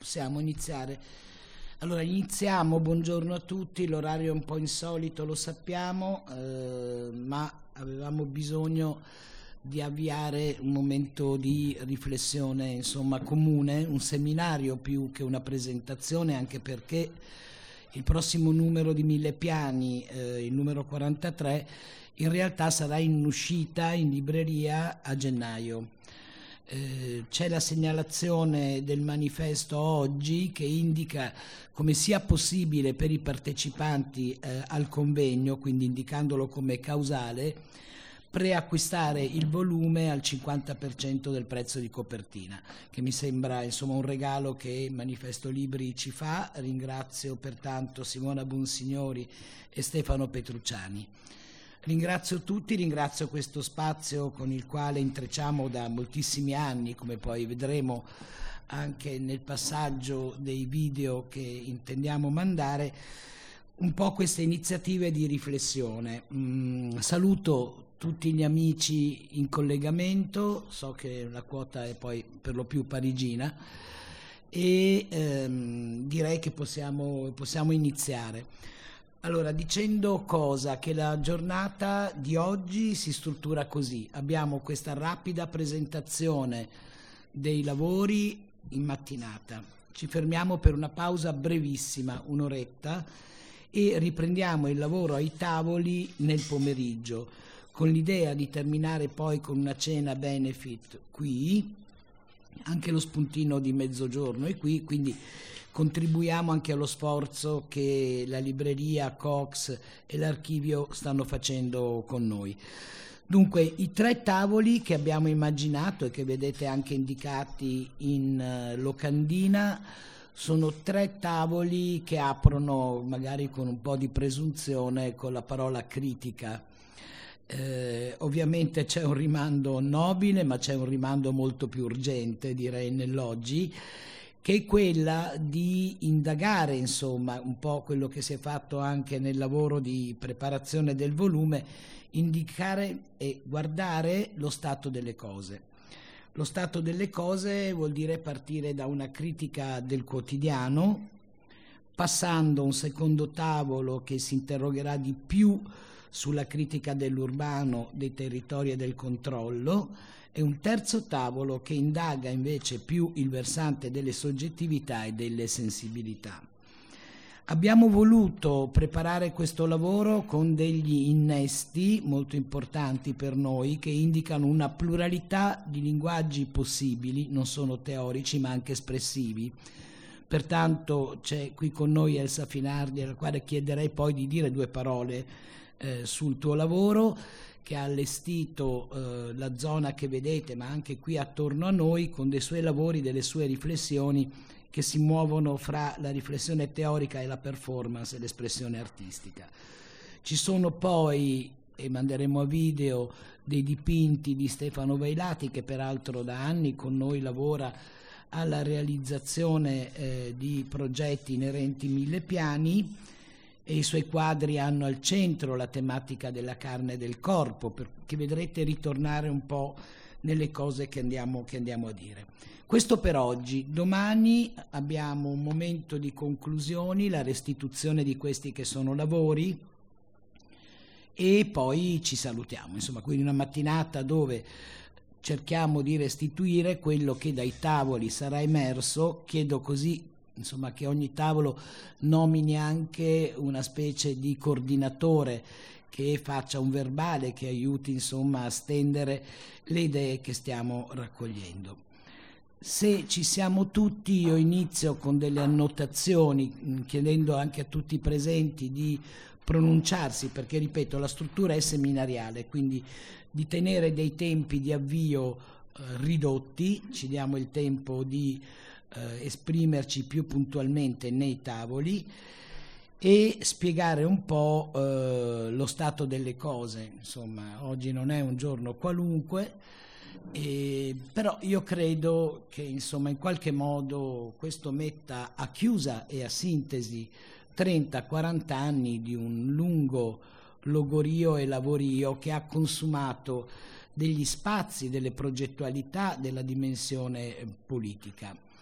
Possiamo iniziare. Allora iniziamo, buongiorno a tutti, l'orario è un po' insolito, lo sappiamo, ma avevamo bisogno di avviare un momento di riflessione, insomma, comune, un seminario più che una presentazione, anche perché il prossimo numero di Mille Piani, il numero 43, in realtà sarà in uscita in libreria a gennaio. C'è la segnalazione del manifesto oggi che indica come sia possibile per i partecipanti al convegno, quindi indicandolo come causale, preacquistare il volume al 50% del prezzo di copertina, che mi sembra insomma un regalo che Manifesto Libri ci fa. Ringrazio pertanto Simona Bonsignori e Stefano Petrucciani. Ringrazio tutti, ringrazio questo spazio con il quale intrecciamo da moltissimi anni, come poi vedremo anche nel passaggio dei video che intendiamo mandare, un po' queste iniziative di riflessione. Saluto tutti gli amici in collegamento, so che la quota è poi per lo più parigina e direi che possiamo iniziare. Allora, dicendo cosa? Che la giornata di oggi si struttura così. Abbiamo questa rapida presentazione dei lavori in mattinata. Ci fermiamo per una pausa brevissima, un'oretta, e riprendiamo il lavoro ai tavoli nel pomeriggio, con l'idea di terminare poi con una cena benefit qui. Anche lo spuntino di mezzogiorno è qui, quindi contribuiamo anche allo sforzo che la libreria Cox e l'archivio stanno facendo con noi. Dunque, i 3 tavoli che abbiamo immaginato e che vedete anche indicati in locandina sono 3 tavoli che aprono, magari con un po' di presunzione, con la parola critica. Ovviamente c'è un rimando nobile, ma c'è un rimando molto più urgente, direi, nell'oggi, che è quella di indagare, insomma, un po' quello che si è fatto anche nel lavoro di preparazione del volume, indicare e guardare lo stato delle cose. Lo stato delle cose vuol dire partire da una critica del quotidiano, passando a un secondo tavolo che si interrogherà di più sulla critica dell'urbano, dei territori e del controllo, e un terzo tavolo che indaga invece più il versante delle soggettività e delle sensibilità. Abbiamo voluto preparare questo lavoro con degli innesti molto importanti per noi che indicano una pluralità di linguaggi possibili, non sono teorici ma anche espressivi. Pertanto c'è qui con noi Elsa Finardi, alla quale chiederei poi di dire 2 parole sul tuo lavoro, che ha allestito la zona che vedete, ma anche qui attorno a noi, con dei suoi lavori, delle sue riflessioni che si muovono fra la riflessione teorica e la performance e l'espressione artistica. Ci sono poi, e manderemo a video, dei dipinti di Stefano Vailati, che peraltro da anni con noi lavora alla realizzazione di progetti inerenti Mille Piani, e i suoi quadri hanno al centro la tematica della carne e del corpo, che vedrete ritornare un po' nelle cose che andiamo a dire. Questo per oggi. Domani abbiamo un momento di conclusioni, la restituzione di questi che sono lavori, e poi ci salutiamo. Insomma, quindi una mattinata dove cerchiamo di restituire quello che dai tavoli sarà emerso. Chiedo così, insomma, che ogni tavolo nomini anche una specie di coordinatore che faccia un verbale che aiuti, insomma, a stendere le idee che stiamo raccogliendo. Se ci siamo tutti, io inizio con delle annotazioni, chiedendo anche a tutti i presenti di pronunciarsi, perché, ripeto, la struttura è seminariale, quindi di tenere dei tempi di avvio ridotti. Ci diamo il tempo di esprimerci più puntualmente nei tavoli e spiegare un po' lo stato delle cose. Insomma, oggi non è un giorno qualunque, però io credo che, insomma, in qualche modo questo metta a chiusa e a sintesi 30-40 anni di un lungo logorio e lavorio che ha consumato degli spazi, delle progettualità, della dimensione politica.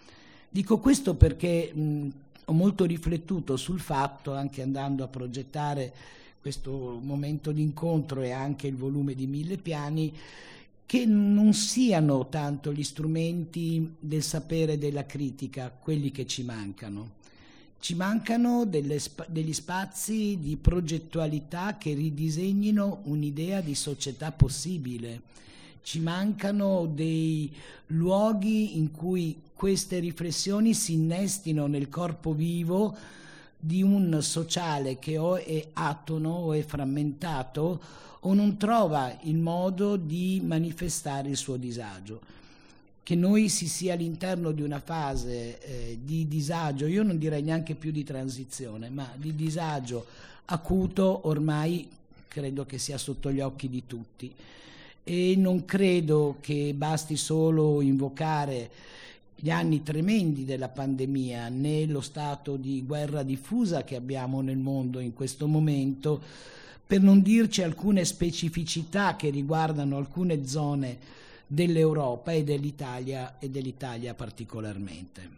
Dico questo perché ho molto riflettuto sul fatto, anche andando a progettare questo momento d'incontro e anche il volume di 1000 piani, che non siano tanto gli strumenti del sapere e della critica quelli che ci mancano. Ci mancano degli spazi di progettualità che ridisegnino un'idea di società possibile. Ci mancano dei luoghi in cui queste riflessioni si innestino nel corpo vivo di un sociale che o è atono o è frammentato o non trova il modo di manifestare il suo disagio. Che noi si sia all'interno di una fase di disagio, io non direi neanche più di transizione, ma di disagio acuto, ormai credo che sia sotto gli occhi di tutti. E non credo che basti solo invocare gli anni tremendi della pandemia, né lo stato di guerra diffusa che abbiamo nel mondo in questo momento, per non dirci alcune specificità che riguardano alcune zone dell'Europa e dell'Italia particolarmente.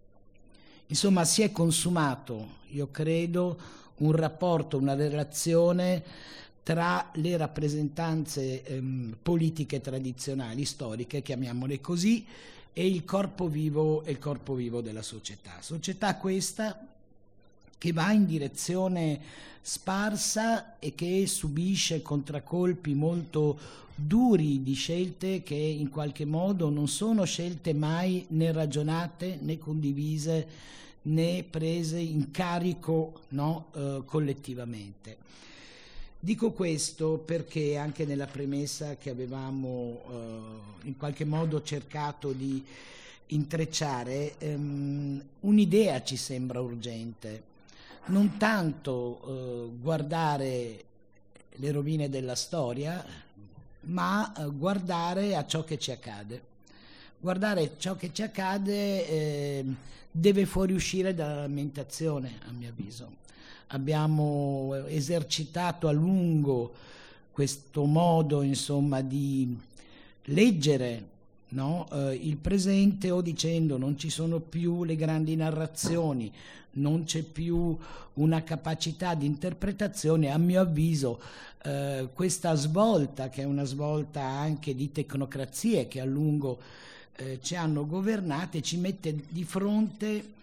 Insomma, si è consumato, io credo, un rapporto, una relazione tra le rappresentanze politiche tradizionali, storiche, chiamiamole così, e il corpo vivo della società. Società questa che va in direzione sparsa e che subisce contraccolpi molto duri di scelte che in qualche modo non sono scelte mai né ragionate né condivise né prese in carico, no, collettivamente. Dico questo perché anche nella premessa che avevamo in qualche modo cercato di intrecciare, un'idea ci sembra urgente, non tanto guardare le rovine della storia, ma guardare a ciò che ci accade. Guardare ciò che ci accade deve fuoriuscire dalla lamentazione, a mio avviso. Abbiamo esercitato a lungo questo modo, insomma, di leggere, no? Il presente, o dicendo non ci sono più le grandi narrazioni, non c'è più una capacità di interpretazione. A mio avviso questa svolta, che è una svolta anche di tecnocrazie che a lungo ci hanno governate, ci mette di fronte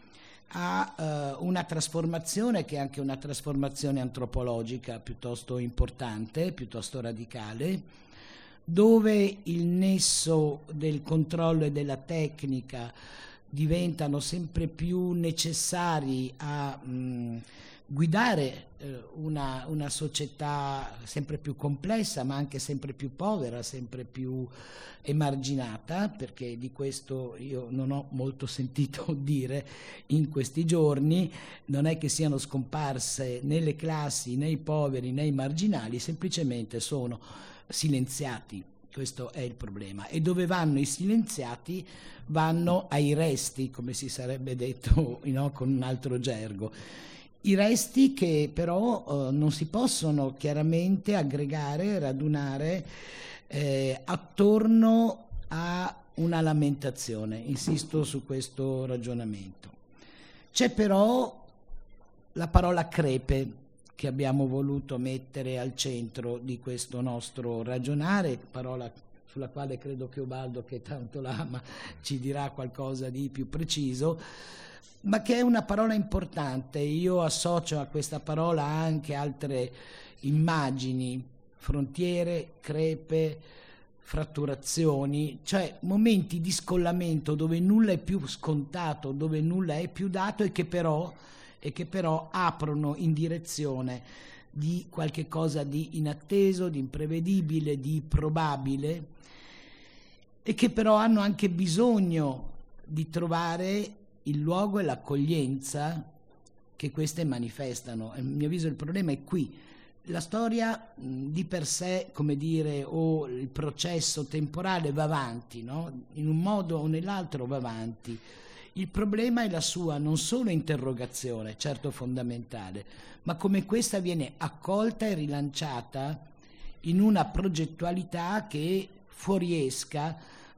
a una trasformazione che è anche una trasformazione antropologica piuttosto importante, piuttosto radicale, dove il nesso del controllo e della tecnica diventano sempre più necessari a guidare una società sempre più complessa, ma anche sempre più povera, sempre più emarginata, perché di questo io non ho molto sentito dire in questi giorni. Non è che siano scomparse né le classi, né i poveri, né i marginali, semplicemente sono silenziati. Questo è il problema. E dove vanno i silenziati? Vanno ai resti, come si sarebbe detto, no, con un altro gergo. I resti che però non si possono chiaramente aggregare, radunare attorno a una lamentazione. Insisto su questo ragionamento. C'è però la parola crepe che abbiamo voluto mettere al centro di questo nostro ragionare, parola sulla quale credo che Ubaldo, che tanto l'ama, ci dirà qualcosa di più preciso, ma che è una parola importante. Io associo a questa parola anche altre immagini, frontiere, crepe, fratturazioni, cioè momenti di scollamento dove nulla è più scontato, dove nulla è più dato e che però aprono in direzione di qualche cosa di inatteso, di imprevedibile, di probabile, e che però hanno anche bisogno di trovare il luogo e l'accoglienza che queste manifestano. A mio avviso il problema è qui. La storia di per sé, come dire, o il processo temporale va avanti, no? In un modo o nell'altro va avanti. Il problema è la sua non solo interrogazione, certo fondamentale, ma come questa viene accolta e rilanciata in una progettualità che fuoriesca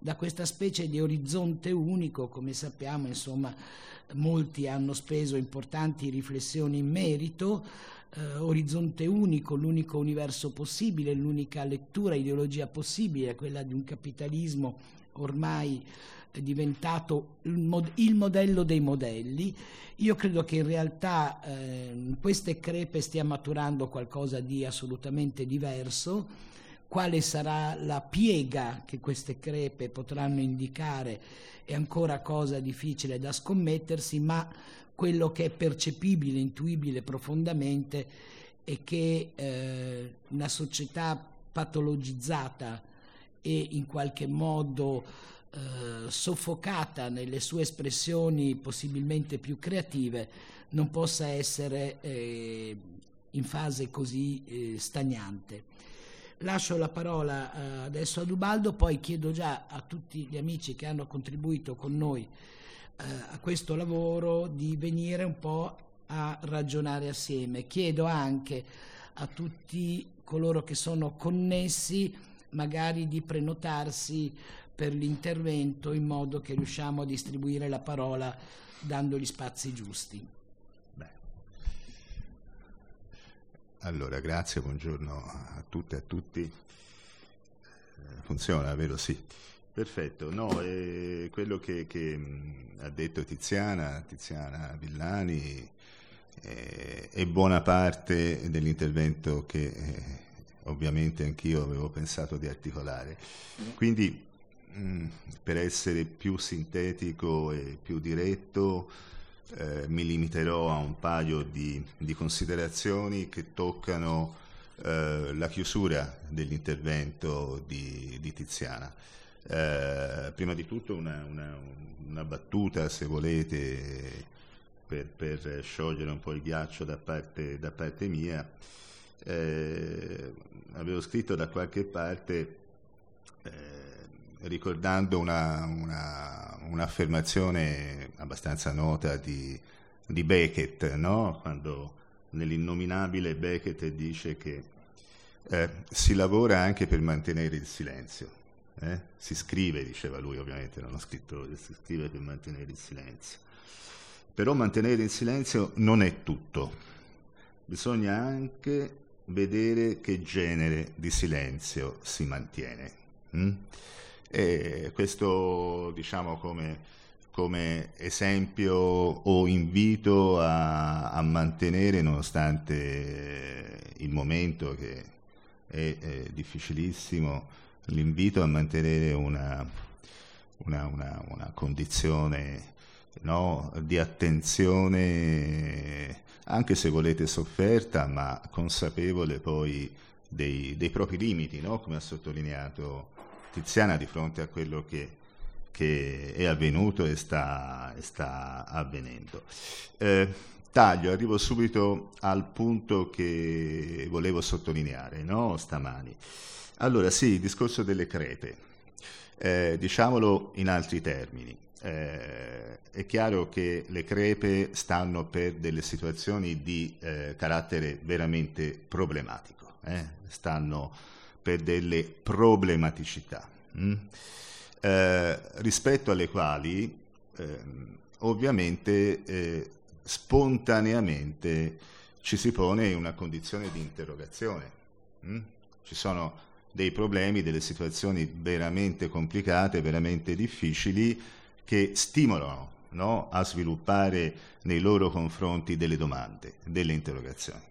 da questa specie di orizzonte unico. Come sappiamo, insomma, molti hanno speso importanti riflessioni in merito. Orizzonte unico, l'unico universo possibile, l'unica lettura, ideologia possibile, quella di un capitalismo ormai diventato il modello dei modelli. Io credo che in realtà in queste crepe stia maturando qualcosa di assolutamente diverso. Quale sarà la piega che queste crepe potranno indicare è ancora cosa difficile da scommettersi, ma quello che è percepibile, intuibile profondamente è che una società patologizzata e in qualche modo soffocata nelle sue espressioni possibilmente più creative non possa essere in fase così stagnante. Lascio la parola adesso ad Ubaldo, poi chiedo già a tutti gli amici che hanno contribuito con noi a questo lavoro di venire un po' a ragionare assieme. Chiedo anche a tutti coloro che sono connessi magari di prenotarsi per l'intervento, in modo che riusciamo a distribuire la parola dando gli spazi giusti. Allora, grazie, buongiorno a tutte e a tutti. Funziona, vero? Sì. Perfetto. No, quello che ha detto Tiziana Villani è buona parte dell'intervento che ovviamente anch'io avevo pensato di articolare. Quindi, per essere più sintetico e più diretto, mi limiterò a un paio di considerazioni che toccano la chiusura dell'intervento di Tiziana. Prima di tutto una battuta, se volete, per sciogliere un po' il ghiaccio da parte mia. Avevo scritto da qualche parte ricordando un'affermazione abbastanza nota di Beckett, no? Quando nell'innominabile Beckett dice che si lavora anche per mantenere il silenzio. Si scrive, diceva lui, ovviamente non ho scritto, si scrive per mantenere il silenzio. Però mantenere il silenzio non è tutto. Bisogna anche vedere che genere di silenzio si mantiene. E questo, diciamo, come esempio o invito a mantenere, nonostante il momento che è difficilissimo, l'invito a mantenere una condizione, no, di attenzione, anche se volete sofferta, ma consapevole poi dei propri limiti, no? Come ha sottolineato Tiziana, di fronte a quello che è avvenuto e sta avvenendo. Arrivo subito al punto che volevo sottolineare, no, stamani. Allora, sì, il discorso delle crepe, diciamolo in altri termini. È chiaro che le crepe stanno per delle situazioni di carattere veramente problematico, stanno per delle problematicità, rispetto alle quali ovviamente spontaneamente ci si pone in una condizione di interrogazione. Ci sono dei problemi, delle situazioni veramente complicate, veramente difficili, che stimolano, no, a sviluppare nei loro confronti delle domande, delle interrogazioni.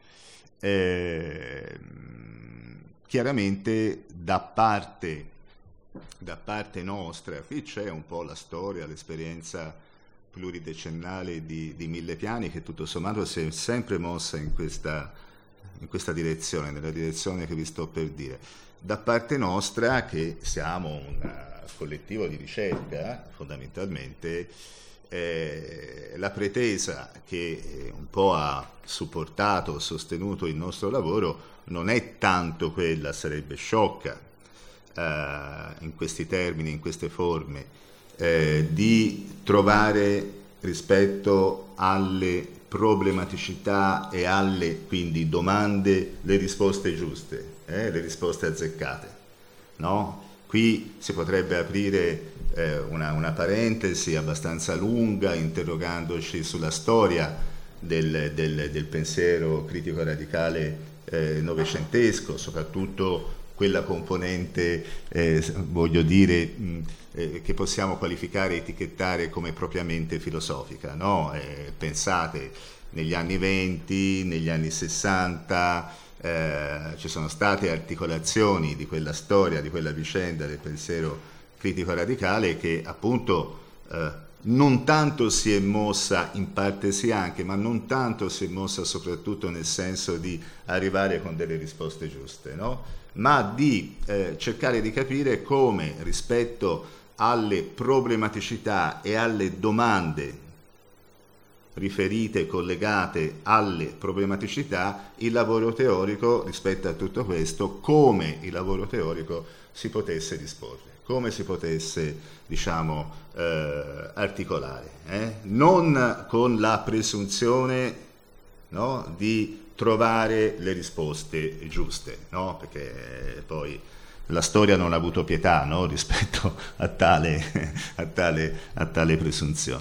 Chiaramente da parte nostra, qui c'è un po' la storia, l'esperienza pluridecennale di Millepiani, che tutto sommato si è sempre mossa in questa direzione, nella direzione che vi sto per dire. Da parte nostra, che siamo un collettivo di ricerca, fondamentalmente, la pretesa che un po' ha supportato, sostenuto il nostro lavoro, non è tanto quella, sarebbe sciocca in questi termini, in queste forme, di trovare rispetto alle problematicità e alle quindi domande le risposte giuste, le risposte azzeccate, no? qui si potrebbe aprire una parentesi abbastanza lunga, interrogandoci sulla storia del pensiero critico radicale novecentesco, soprattutto quella componente, voglio dire, che possiamo qualificare, etichettare come propriamente filosofica, no? Pensate, negli anni 20, negli anni 60, ci sono state articolazioni di quella storia, di quella vicenda del pensiero critico radicale che appunto non tanto si è mossa, in parte sì anche, ma non tanto si è mossa soprattutto nel senso di arrivare con delle risposte giuste, no? Ma di cercare di capire come rispetto alle problematicità e alle domande riferite, collegate alle problematicità, il lavoro teorico rispetto a tutto questo, come il lavoro teorico si potesse disporre, come si potesse, diciamo, articolare, non con la presunzione, no, di trovare le risposte giuste, no? Perché poi la storia non ha avuto pietà, no? Rispetto a tale presunzione.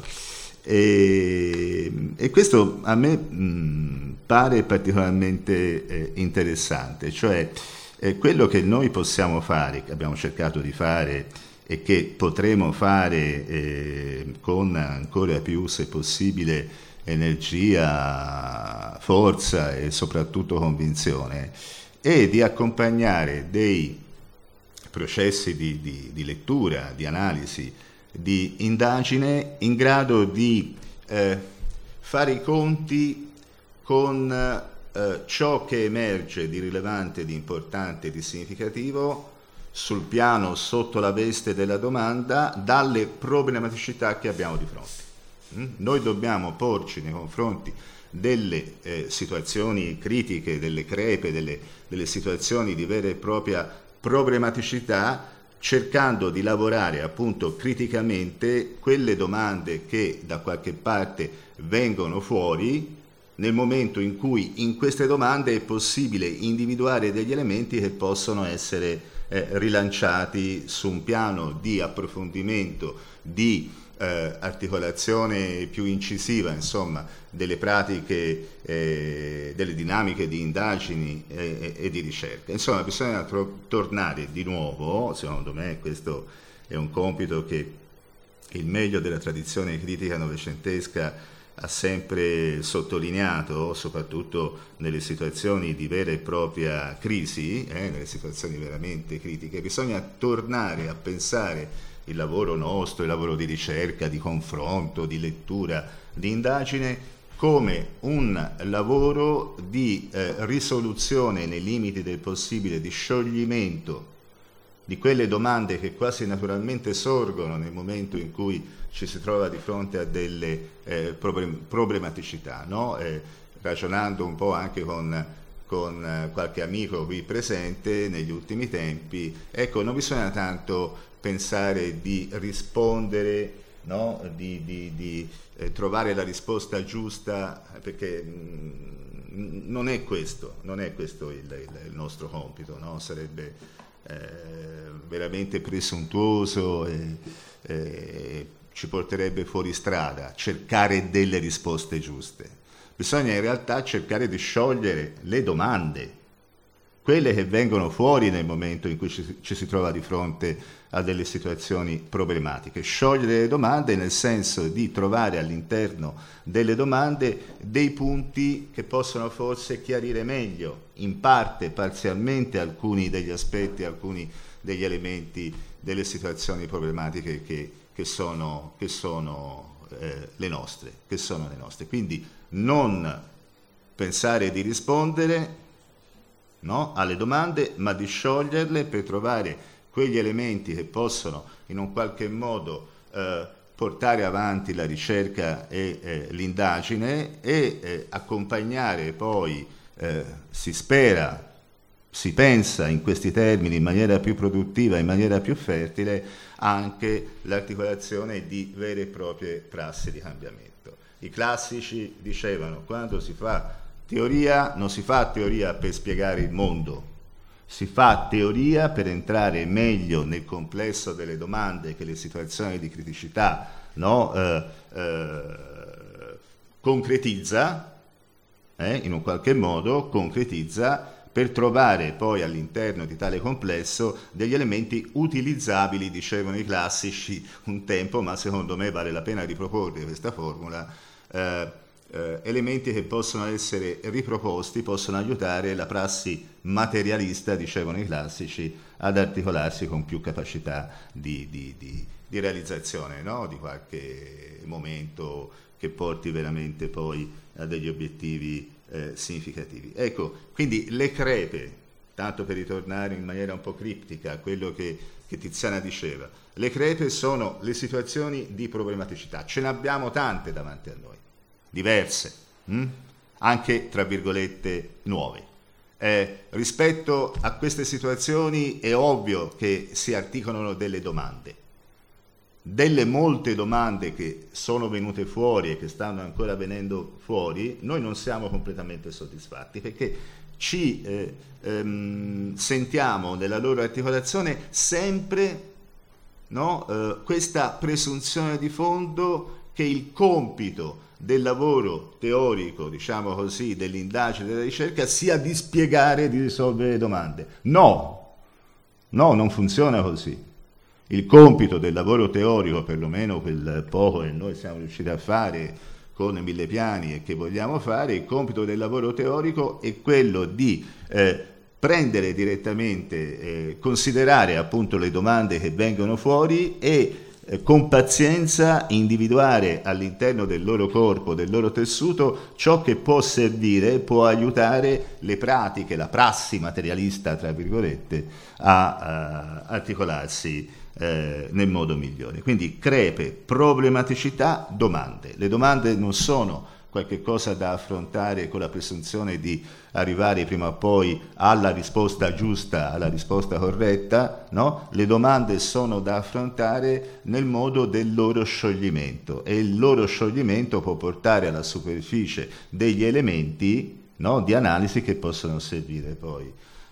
E questo a me pare particolarmente interessante, cioè quello che noi possiamo fare, che abbiamo cercato di fare e che potremo fare con ancora più, se possibile, energia, forza e soprattutto convinzione, è di accompagnare dei processi di lettura, di analisi, di indagine in grado di fare i conti con ciò che emerge di rilevante, di importante, di significativo sul piano sotto la veste della domanda dalle problematicità che abbiamo di fronte. Noi dobbiamo porci nei confronti delle situazioni critiche, delle crepe, delle situazioni di vera e propria problematicità, cercando di lavorare appunto criticamente quelle domande che da qualche parte vengono fuori, nel momento in cui in queste domande è possibile individuare degli elementi che possono essere rilanciati su un piano di approfondimento, di articolazione più incisiva, insomma, delle pratiche, delle dinamiche di indagini e di ricerca. Insomma, bisogna tornare di nuovo, secondo me questo è un compito che il meglio della tradizione critica novecentesca ha sempre sottolineato, soprattutto nelle situazioni di vera e propria crisi, nelle situazioni veramente critiche. Bisogna tornare a pensare il lavoro nostro, il lavoro di ricerca, di confronto, di lettura, di indagine, come un lavoro di risoluzione nei limiti del possibile, di scioglimento di quelle domande che quasi naturalmente sorgono nel momento in cui ci si trova di fronte a delle problematicità, no? Ragionando un po' anche con qualche amico qui presente negli ultimi tempi, ecco, non bisogna tanto pensare di rispondere, no? Di trovare la risposta giusta, perché non è questo il nostro compito, no? Sarebbe veramente presuntuoso e ci porterebbe fuori strada cercare delle risposte giuste. Bisogna in realtà cercare di sciogliere le domande, quelle che vengono fuori nel momento in cui ci si trova di fronte a delle situazioni problematiche. Sciogliere le domande nel senso di trovare all'interno delle domande dei punti che possono forse chiarire meglio, in parte, parzialmente, alcuni degli aspetti, alcuni degli elementi delle situazioni problematiche che sono le nostre. Quindi non pensare di rispondere, no, alle domande, ma di scioglierle per trovare quegli elementi che possono in un qualche modo portare avanti la ricerca e l'indagine e accompagnare poi, si spera, si pensa in questi termini in maniera più produttiva, in maniera più fertile, anche l'articolazione di vere e proprie prassi di cambiamento. I classici dicevano: quando si fa teoria, non si fa teoria per spiegare il mondo, Si fa teoria per entrare meglio nel complesso delle domande che le situazioni di criticità, no, concretizza, in un qualche modo concretizza, per trovare poi all'interno di tale complesso degli elementi utilizzabili, dicevano i classici un tempo, ma secondo me vale la pena riproporre questa formula, elementi che possono essere riproposti, possono aiutare la prassi materialista, dicevano i classici, ad articolarsi con più capacità di realizzazione, no? Di qualche momento che porti veramente poi a degli obiettivi significativi. Ecco, quindi le crepe, tanto per ritornare in maniera un po' criptica a quello che Tiziana diceva, le crepe sono le situazioni di problematicità, ce ne abbiamo tante davanti a noi, diverse, anche tra virgolette nuove. Rispetto a queste situazioni è ovvio che si articolano delle domande. Delle molte domande che sono venute fuori e che stanno ancora venendo fuori, noi non siamo completamente soddisfatti, perché ci sentiamo nella loro articolazione sempre, no, questa presunzione di fondo che il compito del lavoro teorico, diciamo così, dell'indagine, della ricerca, sia di spiegare e di risolvere le domande. No, non funziona così. Il compito del lavoro teorico, perlomeno quel poco che noi siamo riusciti a fare con Mille Piani e che vogliamo fare, il compito del lavoro teorico è quello di prendere direttamente, considerare appunto le domande che vengono fuori e con pazienza individuare all'interno del loro corpo, del loro tessuto, ciò che può servire, può aiutare le pratiche, la prassi materialista, tra virgolette, a articolarsi nel modo migliore. Quindi crepe, problematicità, domande. Le domande non sono qualche cosa da affrontare con la presunzione di arrivare prima o poi alla risposta giusta, alla risposta corretta, no? Le domande sono da affrontare nel modo del loro scioglimento, e il loro scioglimento può portare alla superficie degli elementi, no, di analisi che possono servire poi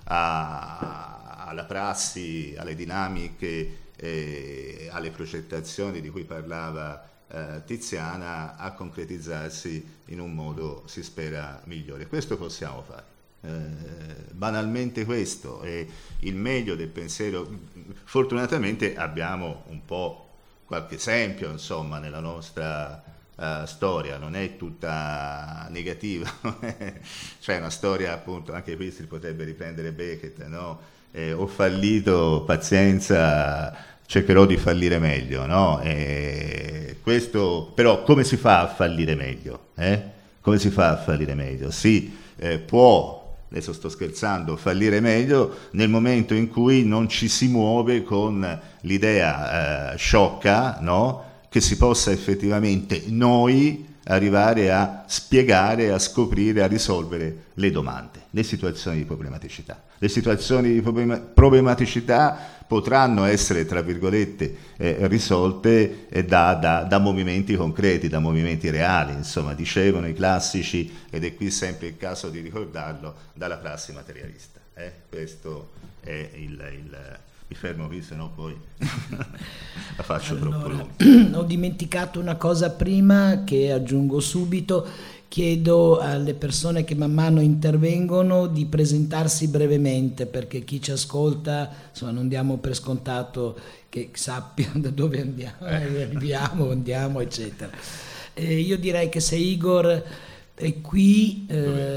alla prassi, alle dinamiche, alle progettazioni di cui parlava Tiziana, a concretizzarsi in un modo, si spera, migliore. Questo possiamo fare, banalmente questo è il meglio del pensiero. Fortunatamente abbiamo un po' qualche esempio, insomma, nella nostra storia, non è tutta negativa, cioè una storia, appunto, anche qui si potrebbe riprendere Beckett, no? Ho fallito, pazienza, cercherò di fallire meglio, no? Questo, però, come si fa a fallire meglio? Come si fa a fallire meglio? Si può, adesso sto scherzando, fallire meglio nel momento in cui non ci si muove con l'idea sciocca, no? Che si possa effettivamente noi arrivare a spiegare, a scoprire, a risolvere le domande, le situazioni di problematicità. Le situazioni di problematicità potranno essere, tra virgolette, risolte da movimenti concreti, da movimenti reali, insomma, dicevano i classici, ed è qui sempre il caso di ricordarlo, dalla prassi materialista. Questo è mi fermo qui, se no poi la faccio troppo lunga. Ho dimenticato una cosa prima che aggiungo subito. Chiedo alle persone che man mano intervengono di presentarsi brevemente, perché chi ci ascolta, insomma, non diamo per scontato che sappia da dove andiamo, eccetera. Io direi che se Igor è qui,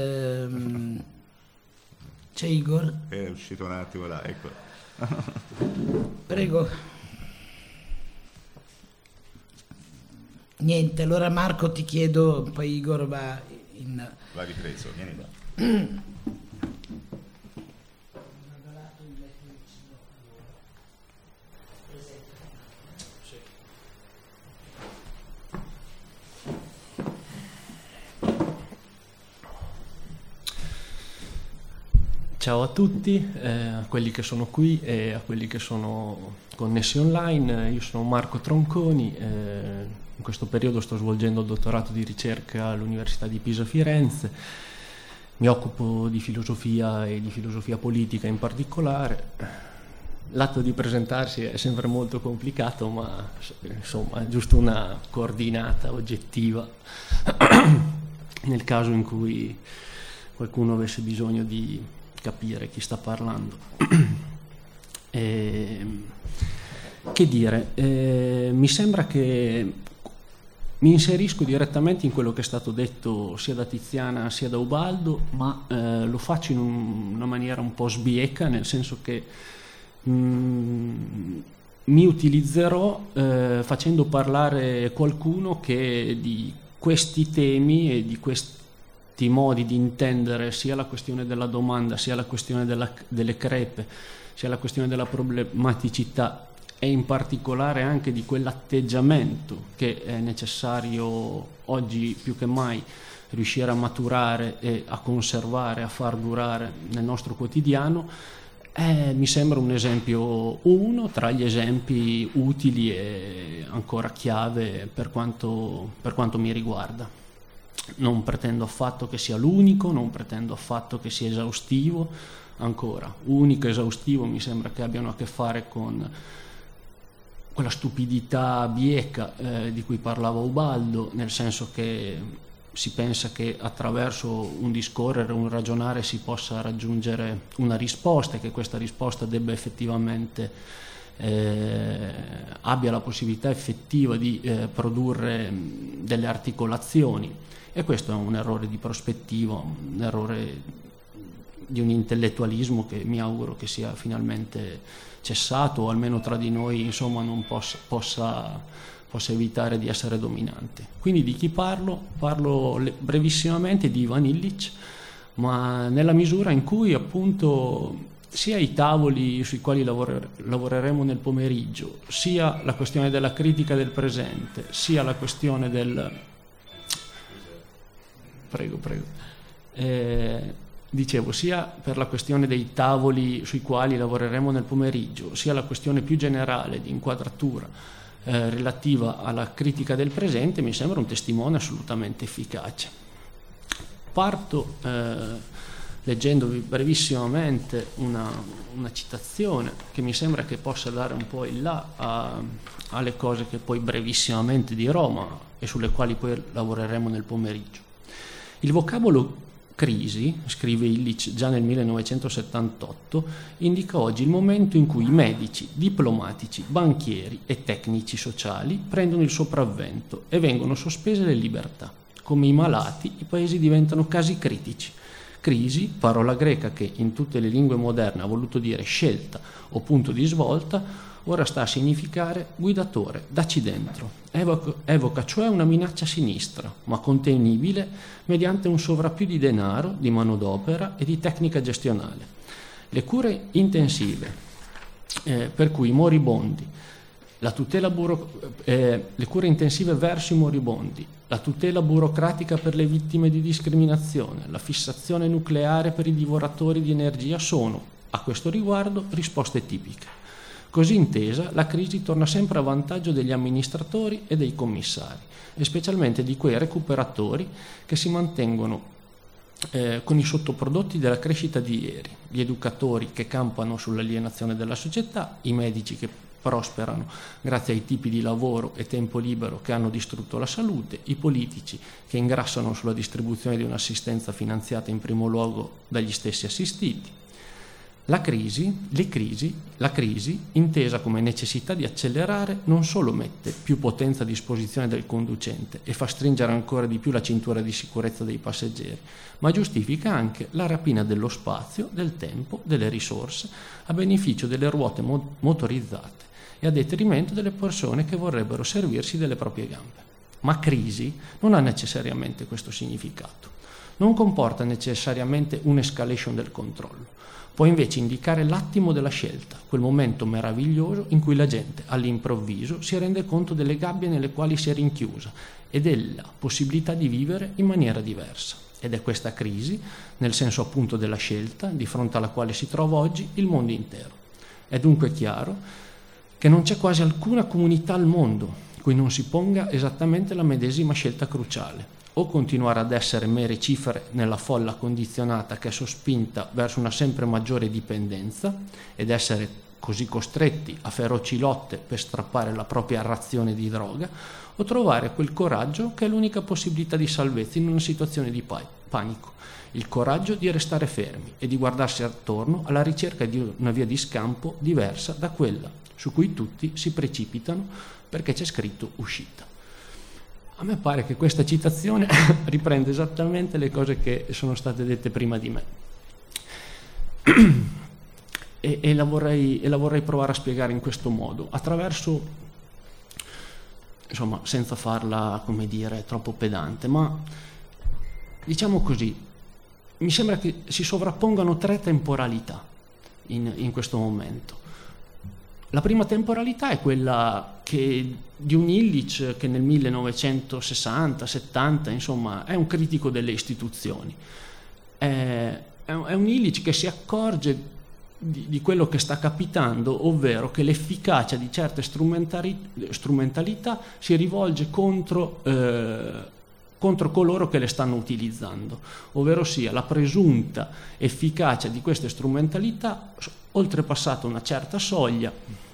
c'è Igor? È uscito un attimo là, ecco. Prego. Niente, allora Marco ti chiedo, poi Igor va ripreso, vieni là. Ciao a tutti, a quelli che sono qui e a quelli che sono connessi online. Io sono Marco Tronconi, in questo periodo sto svolgendo il dottorato di ricerca all'Università di Pisa Firenze mi occupo di filosofia e di filosofia politica in particolare. L'atto di presentarsi è sempre molto complicato, ma insomma è giusto una coordinata oggettiva nel caso in cui qualcuno avesse bisogno di capire chi sta parlando. Che dire, mi sembra che mi inserisco direttamente in quello che è stato detto sia da Tiziana sia da Ubaldo, ma lo faccio in una maniera un po' sbieca, nel senso che mi utilizzerò facendo parlare qualcuno che di questi temi e di questi modi di intendere sia la questione della domanda, sia la questione delle crepe, sia la questione della problematicità e in particolare anche di quell'atteggiamento che è necessario oggi più che mai riuscire a maturare e a conservare, a far durare nel nostro quotidiano, mi sembra un esempio, uno tra gli esempi utili e ancora chiave per quanto mi riguarda. Non pretendo affatto che sia l'unico, non pretendo affatto che sia esaustivo, ancora, unico e esaustivo mi sembra che abbiano a che fare con quella stupidità bieca di cui parlava Ubaldo, nel senso che si pensa che attraverso un discorrere, un ragionare si possa raggiungere una risposta e che questa risposta debba effettivamente abbia la possibilità effettiva di produrre delle articolazioni, e questo è un errore di prospettiva, un errore di un intellettualismo che mi auguro che sia finalmente cessato, o almeno tra di noi insomma non possa evitare di essere dominante. Quindi di chi parlo? Parlo brevissimamente di Ivan Illich, ma nella misura in cui appunto sia i tavoli sui quali lavoreremo nel pomeriggio, sia la questione della critica del presente, sia la questione del dicevo, sia per la questione dei tavoli sui quali lavoreremo nel pomeriggio, sia la questione più generale di inquadratura relativa alla critica del presente, mi sembra un testimone assolutamente efficace. Parto leggendovi brevissimamente una citazione che mi sembra che possa dare un po' il là alle cose che poi brevissimamente dirò, e sulle quali poi lavoreremo nel pomeriggio. Il vocabolo crisi, scrive Illich già nel 1978, indica oggi il momento in cui i medici, diplomatici, banchieri e tecnici sociali prendono il sopravvento e vengono sospese le libertà. Come i malati, i paesi diventano casi critici. Crisi, parola greca che in tutte le lingue moderne ha voluto dire scelta o punto di svolta, ora sta a significare guidatore, dacci dentro. Evoca cioè una minaccia sinistra, ma contenibile mediante un sovrappiù di denaro, di manodopera e di tecnica gestionale. Le cure intensive, per cui i moribondi, le cure intensive verso i moribondi, la tutela burocratica per le vittime di discriminazione, la fissazione nucleare per i divoratori di energia sono, a questo riguardo, risposte tipiche. Così intesa, la crisi torna sempre a vantaggio degli amministratori e dei commissari, e specialmente di quei recuperatori che si mantengono con i sottoprodotti della crescita di ieri, gli educatori che campano sull'alienazione della società, i medici che prosperano grazie ai tipi di lavoro e tempo libero che hanno distrutto la salute, i politici che ingrassano sulla distribuzione di un'assistenza finanziata in primo luogo dagli stessi assistiti. La crisi, intesa come necessità di accelerare, non solo mette più potenza a disposizione del conducente e fa stringere ancora di più la cintura di sicurezza dei passeggeri, ma giustifica anche la rapina dello spazio, del tempo, delle risorse, a beneficio delle ruote motorizzate e a detrimento delle persone che vorrebbero servirsi delle proprie gambe. Ma crisi non ha necessariamente questo significato. Non comporta necessariamente un'escalation del controllo. Può invece indicare l'attimo della scelta, quel momento meraviglioso in cui la gente all'improvviso si rende conto delle gabbie nelle quali si è rinchiusa e della possibilità di vivere in maniera diversa. Ed è questa crisi, nel senso appunto della scelta, di fronte alla quale si trova oggi il mondo intero. È dunque chiaro che non c'è quasi alcuna comunità al mondo cui non si ponga esattamente la medesima scelta cruciale. o continuare ad essere mere cifre nella folla condizionata che è sospinta verso una sempre maggiore dipendenza ed essere così costretti a feroci lotte per strappare la propria razione di droga, o trovare quel coraggio che è l'unica possibilità di salvezza in una situazione di panico, il coraggio di restare fermi e di guardarsi attorno alla ricerca di una via di scampo diversa da quella su cui tutti si precipitano perché c'è scritto uscita. A me pare che questa citazione riprende esattamente le cose che sono state dette prima di me. E la vorrei provare a spiegare in questo modo, attraverso, insomma, senza farla, come dire, troppo pedante, ma diciamo così, mi sembra che si sovrappongano 3 temporalità in questo momento. La prima temporalità è quella di un Illich che nel 1960-70, insomma, è un critico delle istituzioni. È un Illich che si accorge di quello che sta capitando, ovvero che l'efficacia di certe strumentalità si rivolge contro coloro che le stanno utilizzando, ovvero sia la presunta efficacia di queste strumentalità, oltrepassata una certa soglia,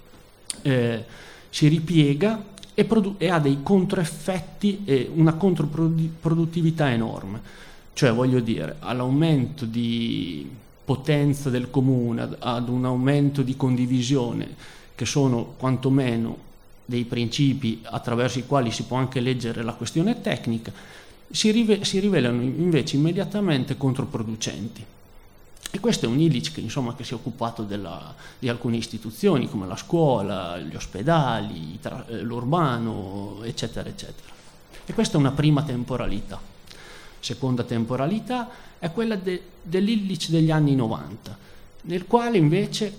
si ripiega e ha dei controeffetti e una controproduttività enorme. Cioè, voglio dire, all'aumento di potenza del comune, ad un aumento di condivisione, che sono quantomeno dei principi attraverso i quali si può anche leggere la questione tecnica, si rivelano invece immediatamente controproducenti. E questo è un Illich che, insomma, che si è occupato di alcune istituzioni come la scuola, gli ospedali, l'urbano, eccetera, eccetera. E questa è una prima temporalità. Seconda temporalità è quella dell'Illich degli anni 90, nel quale invece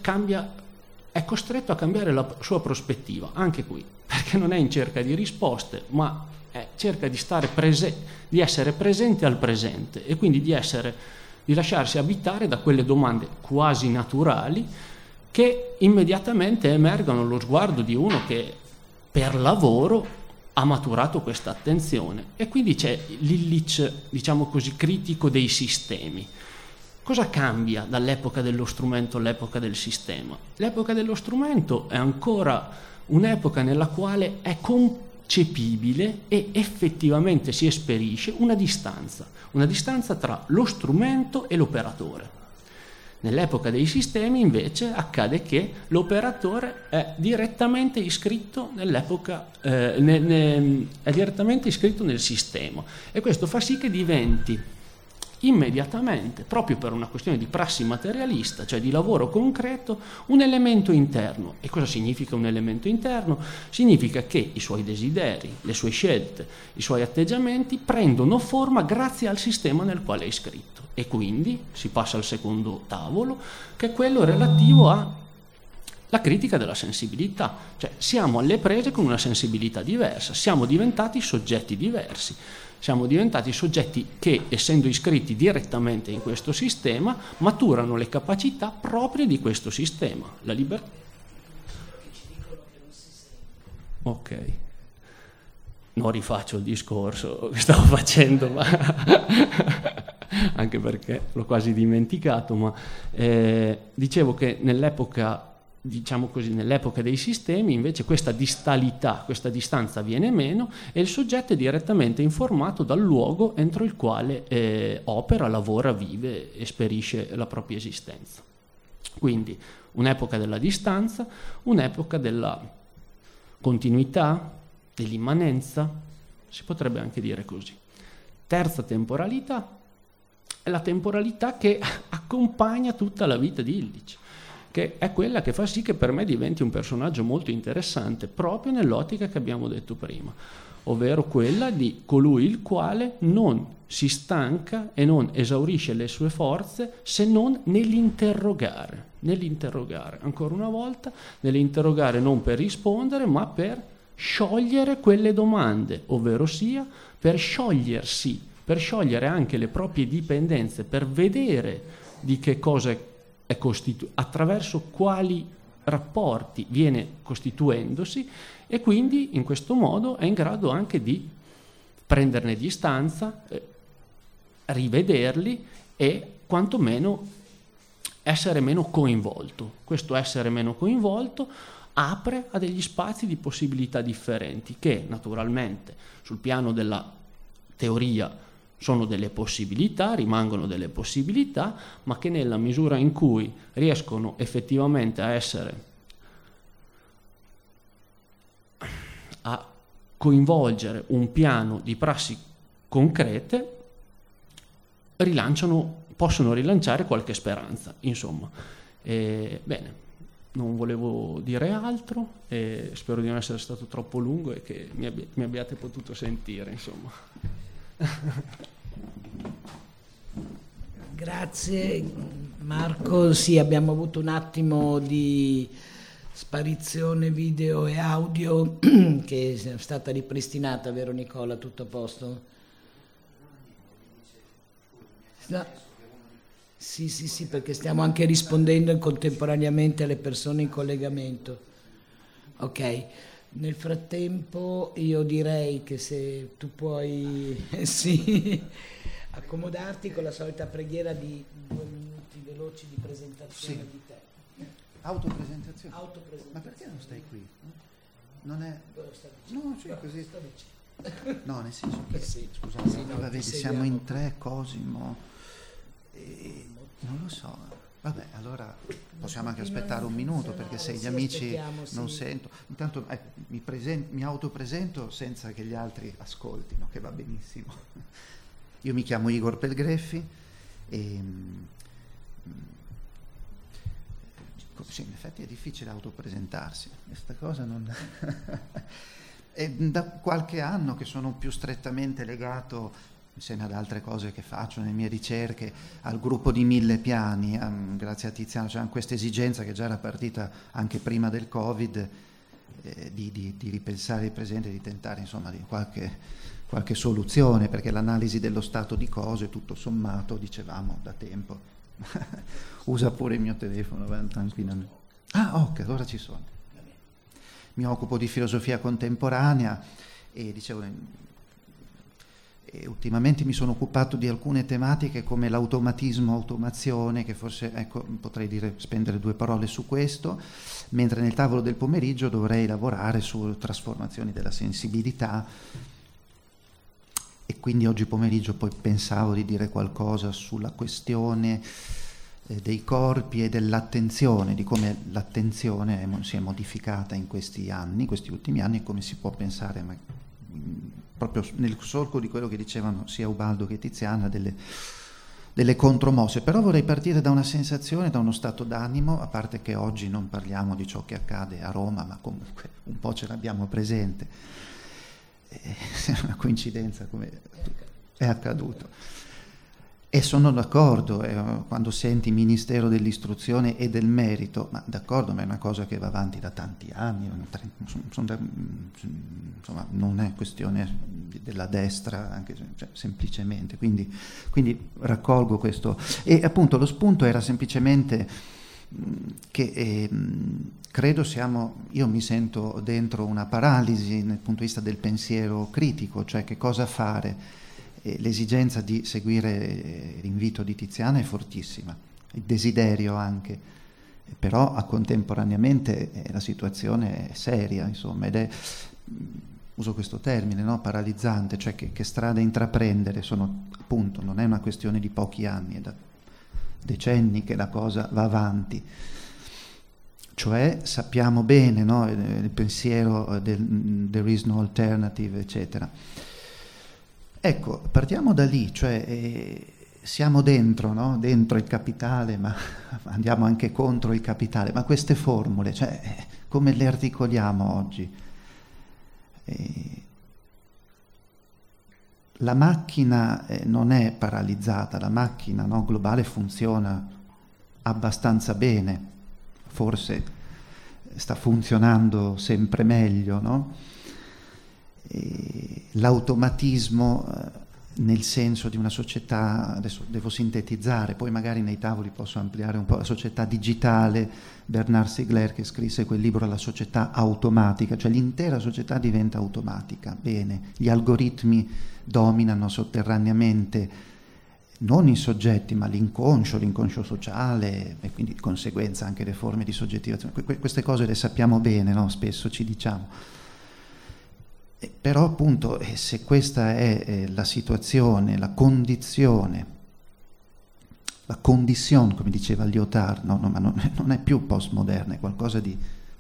è costretto a cambiare la sua prospettiva, anche qui, perché non è in cerca di risposte, ma cerca di di essere presente al presente e quindi di lasciarsi abitare da quelle domande quasi naturali che immediatamente emergono allo sguardo di uno che per lavoro ha maturato questa attenzione. E quindi c'è l'Illich, diciamo così, critico dei sistemi. Cosa cambia dall'epoca dello strumento all'epoca del sistema? L'epoca dello strumento è ancora un'epoca nella quale è concepibile e effettivamente si esperisce una distanza tra lo strumento e l'operatore. Nell'epoca dei sistemi invece accade che l'operatore è direttamente iscritto è direttamente iscritto nel sistema, e questo fa sì che diventi immediatamente, proprio per una questione di prassi materialista, cioè di lavoro concreto, un elemento interno. E cosa significa un elemento interno? Significa che i suoi desideri, le sue scelte, i suoi atteggiamenti prendono forma grazie al sistema nel quale è iscritto. E quindi si passa al secondo tavolo, che è quello relativo alla critica della sensibilità. Cioè, siamo alle prese con una sensibilità diversa, siamo diventati soggetti diversi. Siamo diventati soggetti che, essendo iscritti direttamente in questo sistema, maturano le capacità proprie di questo sistema. La libertà. Ok. Non rifaccio il discorso che stavo facendo, ma anche perché l'ho quasi dimenticato, ma dicevo che nell'epoca, diciamo così, nell'epoca dei sistemi invece questa distalità, questa distanza viene meno e il soggetto è direttamente informato dal luogo entro il quale opera, lavora, vive, esperisce la propria esistenza. Quindi un'epoca della distanza, un'epoca della continuità, dell'immanenza, si potrebbe anche dire così. Terza temporalità è la temporalità che accompagna tutta la vita di Illich, che è quella che fa sì che per me diventi un personaggio molto interessante proprio nell'ottica che abbiamo detto prima, ovvero quella di colui il quale non si stanca e non esaurisce le sue forze se non nell'interrogare, ancora una volta, nell'interrogare non per rispondere ma per sciogliere quelle domande, ovvero sia per sciogliersi, per sciogliere anche le proprie dipendenze, per vedere di che cosa è attraverso quali rapporti viene costituendosi, e quindi in questo modo è in grado anche di prenderne distanza, rivederli e quantomeno essere meno coinvolto. Questo essere meno coinvolto apre a degli spazi di possibilità differenti che naturalmente sul piano della teoria sono delle possibilità, rimangono delle possibilità, ma che nella misura in cui riescono effettivamente a coinvolgere un piano di prassi concrete, possono rilanciare qualche speranza, insomma. Bene, non volevo dire altro e spero di non essere stato troppo lungo e che mi abbiate potuto sentire, insomma. Grazie Marco, sì, abbiamo avuto un attimo di sparizione video e audio che è stata ripristinata, vero Nicola? Tutto a posto? No. Sì, perché stiamo anche rispondendo contemporaneamente alle persone in collegamento. Ok, nel frattempo io direi che se tu puoi accomodarti con la solita preghiera di 2 minuti veloci di presentazione di te. Autopresentazione? Ma perché non stai qui? Non è... No, cioè così... No, nel senso che... Scusate, sì, no, vedi, siamo in 3 Cosimo... non lo so, vabbè, allora possiamo anche aspettare un minuto, perché se gli amici non sentono, intanto mi autopresento senza che gli altri ascoltino, che va benissimo. Io mi chiamo Igor Pelgreffi e sì, in effetti è difficile autopresentarsi, questa cosa non... È da qualche anno che sono più strettamente legato, insieme ad altre cose che faccio nelle mie ricerche, al gruppo di 1000 piani, grazie a Tiziano. C'era questa esigenza che già era partita anche prima del Covid, di ripensare il presente, di tentare insomma di qualche soluzione, perché l'analisi dello stato di cose, tutto sommato, dicevamo da tempo, usa pure il mio telefono, tranquillamente. Ah, ok, allora ci sono. Mi occupo di filosofia contemporanea e dicevo... E ultimamente mi sono occupato di alcune tematiche come l'automatismo, automazione, che forse, ecco, potrei spendere 2 parole su questo, mentre nel tavolo del pomeriggio dovrei lavorare su trasformazioni della sensibilità, e quindi oggi pomeriggio poi pensavo di dire qualcosa sulla questione dei corpi e dell'attenzione, di come l'attenzione si è modificata in questi ultimi anni, e come si può pensare proprio nel solco di quello che dicevano sia Ubaldo che Tiziana, delle contromosse. Però vorrei partire da una sensazione, da uno stato d'animo, a parte che oggi non parliamo di ciò che accade a Roma, ma comunque un po' ce l'abbiamo presente. È una coincidenza come è accaduto. E sono d'accordo, quando senti Ministero dell'Istruzione e del Merito, ma d'accordo, ma è una cosa che va avanti da tanti anni, insomma non è questione della destra, anche cioè, semplicemente, quindi raccolgo questo. E appunto lo spunto era semplicemente che credo io mi sento dentro una paralisi nel punto di vista del pensiero critico, cioè che cosa fare. L'esigenza di seguire l'invito di Tiziana è fortissima, il desiderio anche, però contemporaneamente la situazione è seria, insomma, ed è, uso questo termine, no? Paralizzante, cioè che strada intraprendere. Appunto, non è una questione di pochi anni, è da decenni che la cosa va avanti. Cioè sappiamo bene, no? Il pensiero del there is no alternative, eccetera. Ecco, partiamo da lì, cioè siamo dentro, no? Dentro il capitale, ma andiamo anche contro il capitale. Ma queste formule, cioè, come le articoliamo oggi? La macchina non è paralizzata, la macchina, no, globale funziona abbastanza bene, forse sta funzionando sempre meglio, no? L'automatismo nel senso di una società, adesso devo sintetizzare, poi magari nei tavoli posso ampliare un po', la società digitale, Bernard Stiegler che scrisse quel libro La società automatica, cioè l'intera società diventa automatica, bene, gli algoritmi dominano sotterraneamente non i soggetti ma l'inconscio sociale e quindi di conseguenza anche le forme di soggettivazione, queste cose le sappiamo bene, no? Spesso ci diciamo. Però appunto se questa è la situazione, la condizione, la condition, come diceva Lyotard, no, ma non è più postmoderna, è qualcosa di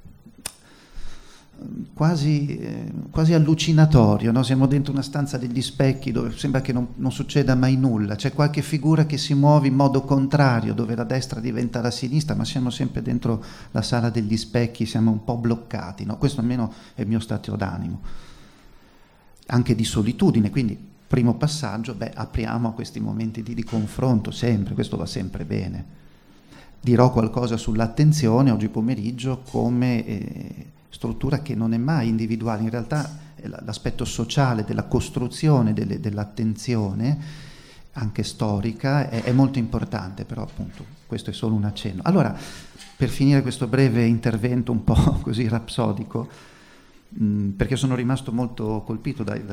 quasi allucinatorio, no? Siamo dentro una stanza degli specchi dove sembra che non succeda mai nulla, c'è qualche figura che si muove in modo contrario, dove la destra diventa la sinistra, ma siamo sempre dentro la sala degli specchi, siamo un po' bloccati, no? Questo almeno è il mio stato d'animo, anche di solitudine, quindi primo passaggio, apriamo a questi momenti di confronto sempre, questo va sempre bene. Dirò qualcosa sull'attenzione oggi pomeriggio come struttura che non è mai individuale, in realtà l'aspetto sociale della costruzione dell'attenzione, anche storica, è molto importante, però appunto questo è solo un accenno. Allora, per finire questo breve intervento un po' così rapsodico, perché sono rimasto molto colpito dai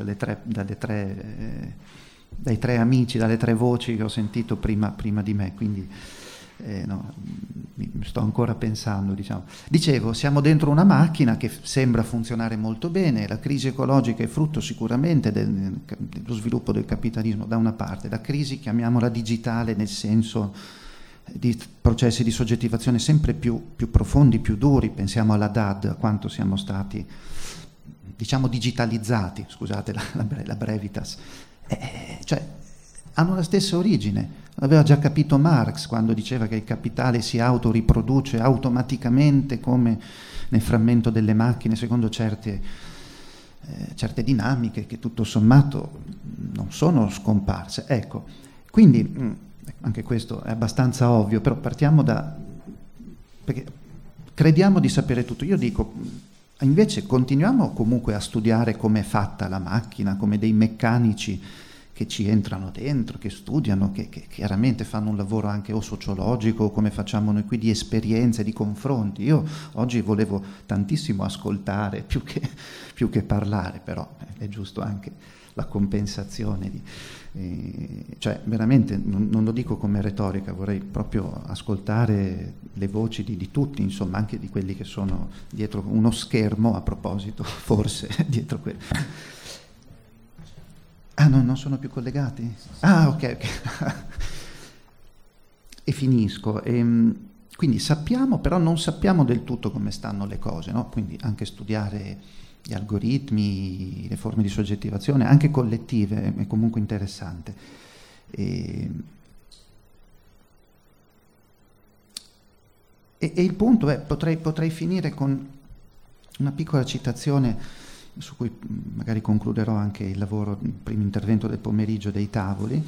tre amici, dalle tre voci che ho sentito prima di me, quindi mi sto ancora pensando, diciamo. Dicevo, siamo dentro una macchina che sembra funzionare molto bene, la crisi ecologica è frutto sicuramente dello sviluppo del capitalismo da una parte, la crisi, chiamiamola digitale, nel senso di processi di soggettivazione sempre più profondi, più duri, pensiamo alla DAD, a quanto siamo stati, diciamo, digitalizzati, scusate la brevitas, cioè hanno la stessa origine. L'aveva già capito Marx quando diceva che il capitale si autoriproduce automaticamente come nel frammento delle macchine secondo certe dinamiche che tutto sommato non sono scomparse. Ecco, quindi anche questo è abbastanza ovvio, però partiamo perché crediamo di sapere tutto. Io dico, invece continuiamo comunque a studiare come è fatta la macchina, come dei meccanici che ci entrano dentro, che studiano, che chiaramente fanno un lavoro anche o sociologico, come facciamo noi qui, di esperienze, di confronti. Io oggi volevo tantissimo ascoltare più che parlare, però è giusto anche la compensazione cioè veramente non lo dico come retorica, vorrei proprio ascoltare le voci di tutti, insomma, anche di quelli che sono dietro uno schermo, a proposito, forse dietro quello. Ah, no, non sono più collegati? Ah, ok. E finisco. Quindi sappiamo, però non sappiamo del tutto come stanno le cose, no? Quindi anche studiare gli algoritmi, le forme di soggettivazione, anche collettive, è comunque interessante. E il punto è, potrei finire con una piccola citazione su cui magari concluderò anche il lavoro, il primo intervento del pomeriggio dei tavoli,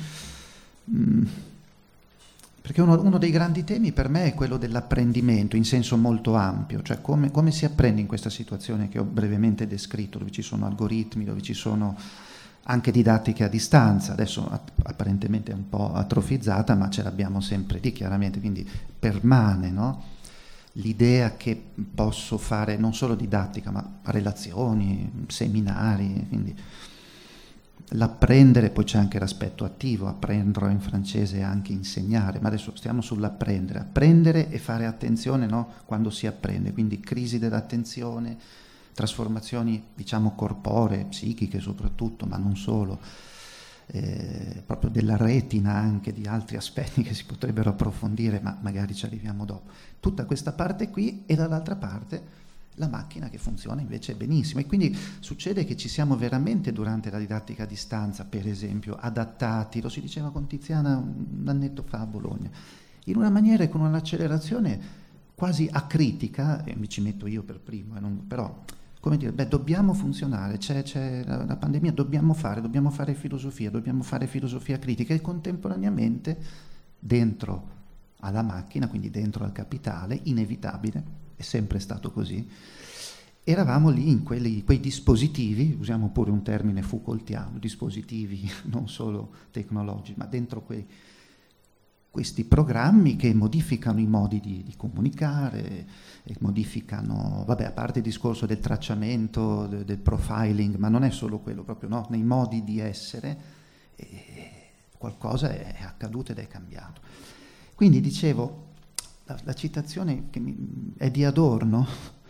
perché uno dei grandi temi per me è quello dell'apprendimento in senso molto ampio, cioè come si apprende in questa situazione che ho brevemente descritto, dove ci sono algoritmi, dove ci sono anche didattiche a distanza, adesso apparentemente è un po' atrofizzata, ma ce l'abbiamo sempre lì chiaramente, quindi permane, no? L'idea che posso fare non solo didattica, ma relazioni, seminari, quindi l'apprendere, poi c'è anche l'aspetto attivo, apprendere in francese è anche insegnare, ma adesso stiamo sull'apprendere, apprendere e fare attenzione, no? Quando si apprende, quindi crisi dell'attenzione, trasformazioni, diciamo, corporee, psichiche soprattutto, ma non solo, proprio della retina, anche di altri aspetti che si potrebbero approfondire, ma magari ci arriviamo dopo. Tutta questa parte qui, e dall'altra parte la macchina che funziona invece benissimo, e quindi succede che ci siamo veramente durante la didattica a distanza, per esempio, adattati, lo si diceva con Tiziana un annetto fa a Bologna, in una maniera e con un'accelerazione quasi acritica, e mi ci metto io per primo, però come dire, dobbiamo funzionare, c'è la pandemia, dobbiamo fare filosofia critica, e contemporaneamente dentro alla macchina, quindi dentro al capitale, inevitabile, è sempre stato così, eravamo lì in quei dispositivi, usiamo pure un termine Foucaultiano, dispositivi non solo tecnologici, ma dentro questi programmi che modificano i modi di comunicare, e modificano, vabbè, a parte il discorso del tracciamento, del profiling, ma non è solo quello, proprio no, nei modi di essere qualcosa è accaduto ed è cambiato. Quindi dicevo, la citazione è di Adorno,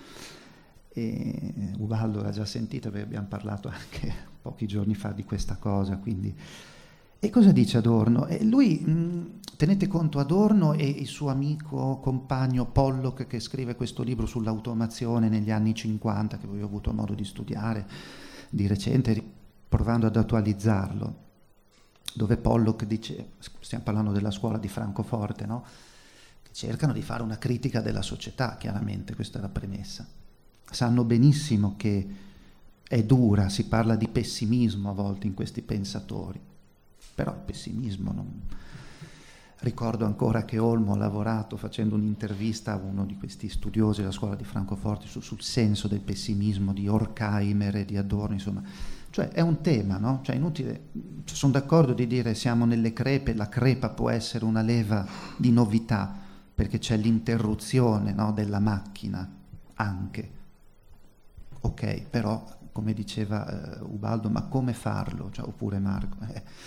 e Ubaldo l'ha già sentita perché abbiamo parlato anche pochi giorni fa di questa cosa, quindi. E cosa dice Adorno? Lui, tenete conto, Adorno e il suo amico compagno Pollock, che scrive questo libro sull'automazione negli anni 50, che poi ho avuto modo di studiare di recente, provando ad attualizzarlo, dove Pollock dice, stiamo parlando della scuola di Francoforte, no? Che cercano di fare una critica della società, chiaramente, questa è la premessa. Sanno benissimo che è dura, si parla di pessimismo a volte in questi pensatori. Però il pessimismo non. Ricordo ancora che Olmo ha lavorato facendo un'intervista a uno di questi studiosi della scuola di Francoforte sul senso del pessimismo di Horkheimer e di Adorno, insomma. Cioè è un tema, no? Cioè inutile, sono d'accordo di dire siamo nelle crepe, la crepa può essere una leva di novità, perché c'è l'interruzione, no, della macchina anche. Ok, però come diceva Ubaldo, ma come farlo? Cioè, oppure Marco.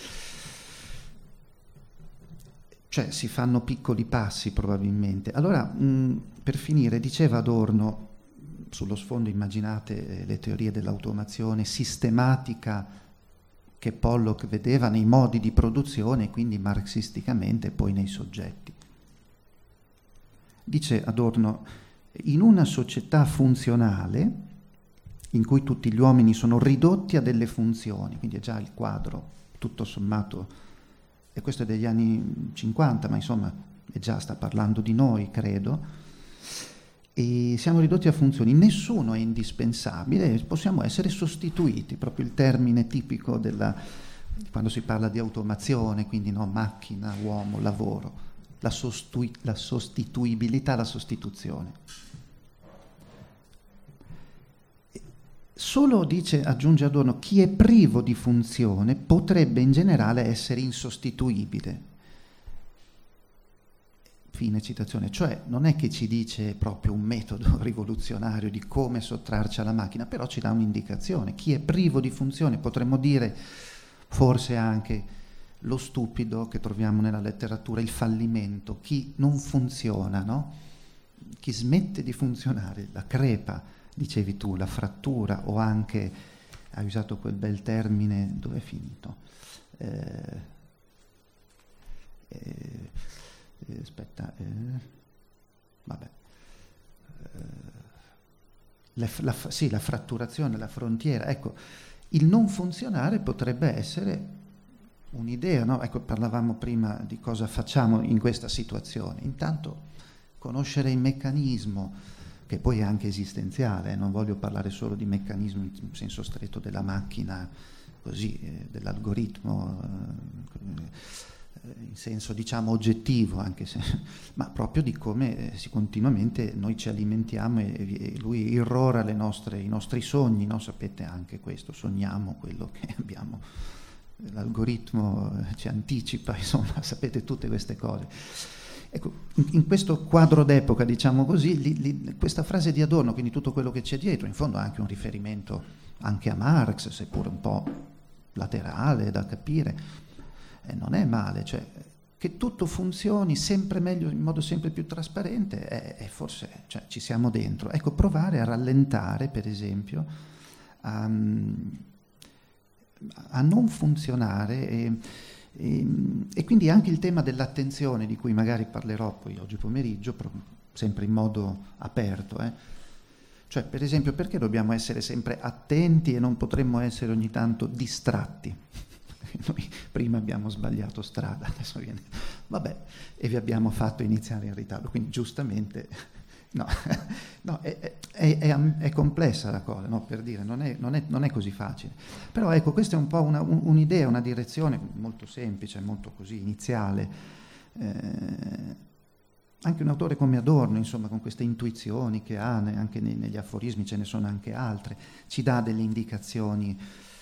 Cioè si fanno piccoli passi probabilmente. Allora, per finire, diceva Adorno, sullo sfondo immaginate le teorie dell'automazione sistematica che Pollock vedeva nei modi di produzione, quindi marxisticamente, poi nei soggetti. Dice Adorno, in una società funzionale, in cui tutti gli uomini sono ridotti a delle funzioni, quindi è già il quadro, tutto sommato, e questo è degli anni 50, ma insomma è già, sta parlando di noi, credo, e siamo ridotti a funzioni, nessuno è indispensabile, possiamo essere sostituiti, proprio il termine tipico quando si parla di automazione, quindi no, macchina, uomo, lavoro, la sostituibilità, la sostituzione. Solo, aggiunge Adorno, chi è privo di funzione potrebbe in generale essere insostituibile. Fine citazione. Cioè non è che ci dice proprio un metodo rivoluzionario di come sottrarci alla macchina, però ci dà un'indicazione. Chi è privo di funzione, potremmo dire forse anche lo stupido che troviamo nella letteratura, il fallimento, chi non funziona, no? Chi smette di funzionare, la crepa, dicevi tu, la frattura, o anche, hai usato quel bel termine, dove è finito? Aspetta, vabbè. La fratturazione, la frontiera, ecco, il non funzionare potrebbe essere un'idea, no? Ecco, parlavamo prima di cosa facciamo in questa situazione. Intanto conoscere il meccanismo, che poi è anche esistenziale, non voglio parlare solo di meccanismo in senso stretto della macchina, così, dell'algoritmo, in senso diciamo oggettivo, anche se, ma proprio di come continuamente noi ci alimentiamo e lui irrora i nostri sogni, no? Sapete anche questo, sogniamo quello che abbiamo, l'algoritmo ci anticipa, insomma, sapete tutte queste cose. Ecco, in questo quadro d'epoca, diciamo così, questa frase di Adorno, quindi tutto quello che c'è dietro, in fondo ha anche un riferimento anche a Marx, seppure un po' laterale da capire, non è male, cioè che tutto funzioni sempre meglio, in modo sempre più trasparente, è forse, cioè, ci siamo dentro. Ecco, provare a rallentare, per esempio, a non funzionare e quindi anche il tema dell'attenzione, di cui magari parlerò poi oggi pomeriggio, sempre in modo aperto. Cioè, per esempio, perché dobbiamo essere sempre attenti e non potremmo essere ogni tanto distratti? Noi prima abbiamo sbagliato strada, adesso viene, vabbè, e vi abbiamo fatto iniziare in ritardo, quindi giustamente no, è complessa la cosa, no? Per dire, non è così facile. Però ecco, questa è un po' un'idea, una direzione molto semplice, molto così iniziale, anche un autore come Adorno, insomma, con queste intuizioni che ha, anche negli aforismi ce ne sono anche altre, ci dà delle indicazioni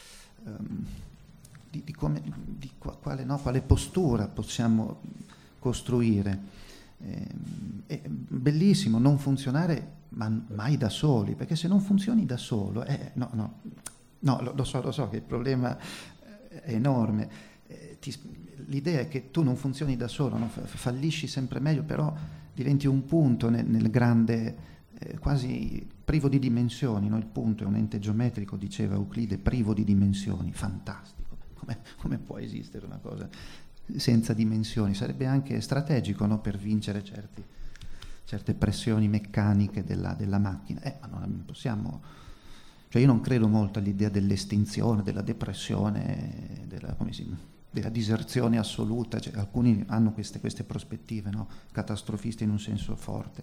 quale postura possiamo costruire. È bellissimo non funzionare mai da soli, perché se non funzioni da solo, lo so che il problema è enorme. L'idea è che tu non funzioni da solo, no? Fallisci sempre meglio, però diventi un punto nel grande, quasi privo di dimensioni, no? Il punto è un ente geometrico, diceva Euclide, privo di dimensioni. Fantastico, come può esistere una cosa senza dimensioni? Sarebbe anche strategico, no? Per vincere certe pressioni meccaniche della macchina, ma non possiamo. Cioè io non credo molto all'idea dell'estinzione, della depressione, della diserzione assoluta. Cioè, alcuni hanno queste prospettive, no? Catastrofiste in un senso forte.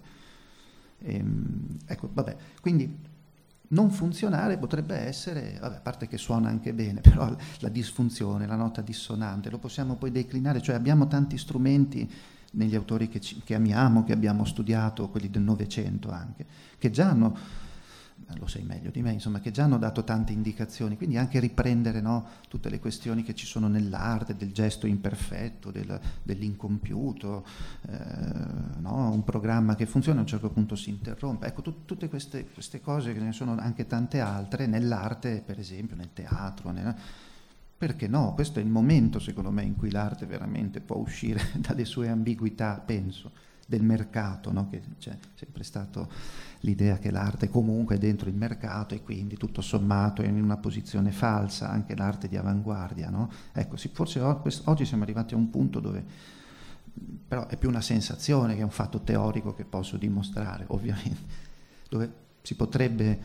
Ecco, vabbè, quindi non funzionare potrebbe essere, a parte che suona anche bene, però la disfunzione, la nota dissonante, lo possiamo poi declinare, cioè abbiamo tanti strumenti negli autori che amiamo, che abbiamo studiato, quelli del Novecento anche, che già hanno, lo sai meglio di me, insomma, che già hanno dato tante indicazioni, quindi anche riprendere, no, tutte le questioni che ci sono nell'arte, del gesto imperfetto, dell'incompiuto, no? Un programma che funziona a un certo punto si interrompe. Ecco, tutte queste cose, che ne sono anche tante altre, nell'arte per esempio, nel teatro, perché no? Questo è il momento, secondo me, in cui l'arte veramente può uscire dalle sue ambiguità, penso, del mercato, no? Che c'è sempre stato l'idea che l'arte comunque è dentro il mercato e quindi tutto sommato è in una posizione falsa, anche l'arte di avanguardia, no? Ecco, forse oggi siamo arrivati a un punto dove, però è più una sensazione che è un fatto teorico che posso dimostrare, ovviamente, dove si potrebbe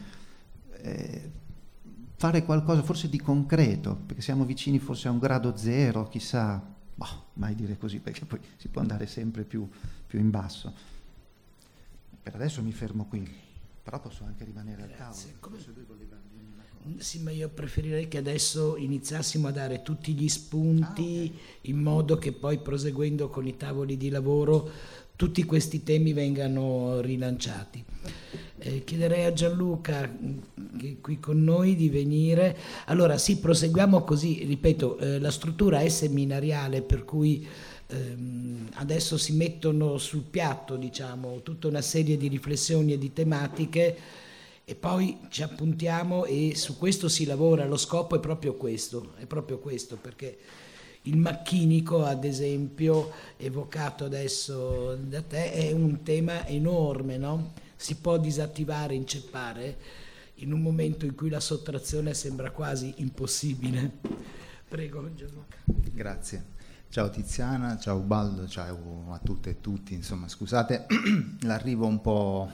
fare qualcosa forse di concreto, perché siamo vicini forse a un grado zero, chissà, mai dire così, perché poi si può andare sempre più in basso. Per adesso mi fermo qui, però posso anche rimanere al tavolo. Forse lui voleva dire una cosa. Sì, ma io preferirei che adesso iniziassimo a dare tutti gli spunti, in modo che poi, proseguendo con i tavoli di lavoro, tutti questi temi vengano rilanciati. Chiederei a Gianluca, che è qui con noi, di venire. Allora sì, proseguiamo così, ripeto, la struttura è seminariale, per cui adesso si mettono sul piatto, diciamo, tutta una serie di riflessioni e di tematiche, e poi ci appuntiamo e su questo si lavora. Lo scopo è proprio questo, perché il macchinico, ad esempio, evocato adesso da te, è un tema enorme, no? Si può disattivare, inceppare in un momento in cui la sottrazione sembra quasi impossibile. Prego, Gianluca. Grazie. Ciao Tiziana, ciao Ubaldo, ciao a tutte e tutti. Insomma, scusate l'arrivo un po'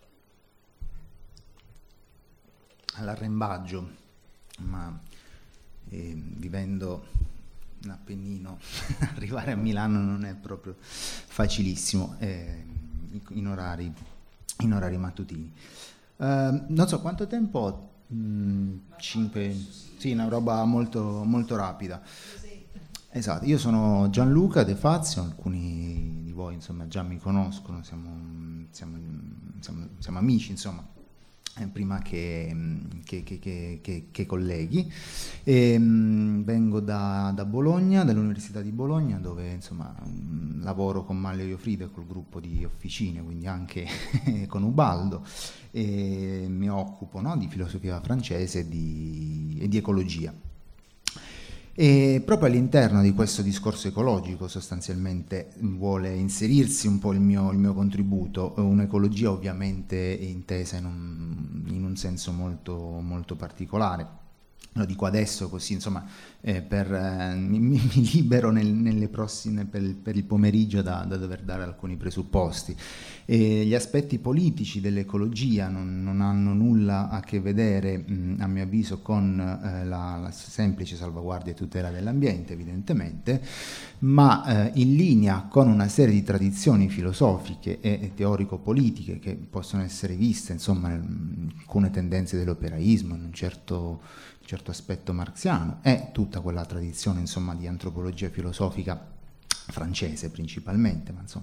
all'arrembaggio, ma vivendo un Appennino arrivare a Milano non è proprio facilissimo in orari mattutini. Non so quanto tempo, 5, sì, una roba molto, molto rapida. Esatto, io sono Gianluca De Fazio, alcuni di voi insomma già mi conoscono, siamo amici, insomma, prima che colleghi. Vengo da Bologna, dall'Università di Bologna, dove insomma lavoro con Manlio Iofrida e col gruppo di Officine, quindi anche con Ubaldo, e mi occupo, no, di filosofia francese e di ecologia. E proprio all'interno di questo discorso ecologico sostanzialmente vuole inserirsi un po' il mio contributo, un'ecologia ovviamente intesa in un senso molto, molto particolare. Lo dico adesso così, insomma, mi libero nelle prossime, per il pomeriggio da dover dare alcuni presupposti. Gli aspetti politici dell'ecologia non hanno nulla a che vedere, a mio avviso, con la semplice salvaguardia e tutela dell'ambiente, evidentemente, ma in linea con una serie di tradizioni filosofiche e teorico-politiche che possono essere viste, insomma, alcune tendenze dell'operaismo, in un certo aspetto marxiano, e tutta quella tradizione, insomma, di antropologia filosofica francese principalmente, ma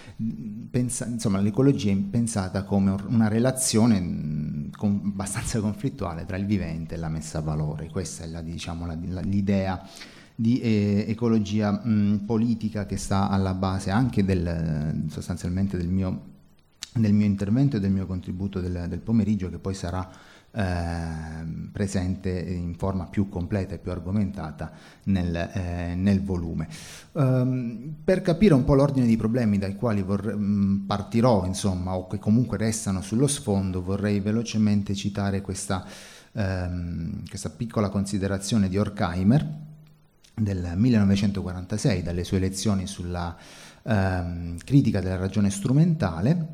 insomma l'ecologia è pensata come una relazione abbastanza conflittuale tra il vivente e la messa a valore. Questa è l'idea di ecologia politica che sta alla base anche sostanzialmente del mio intervento e del mio contributo del pomeriggio, che poi sarà presente in forma più completa e più argomentata nel volume. Per capire un po' l'ordine di problemi dai quali partirò, insomma, o che comunque restano sullo sfondo, vorrei velocemente citare questa piccola considerazione di Horkheimer del 1946, dalle sue lezioni sulla critica della ragione strumentale.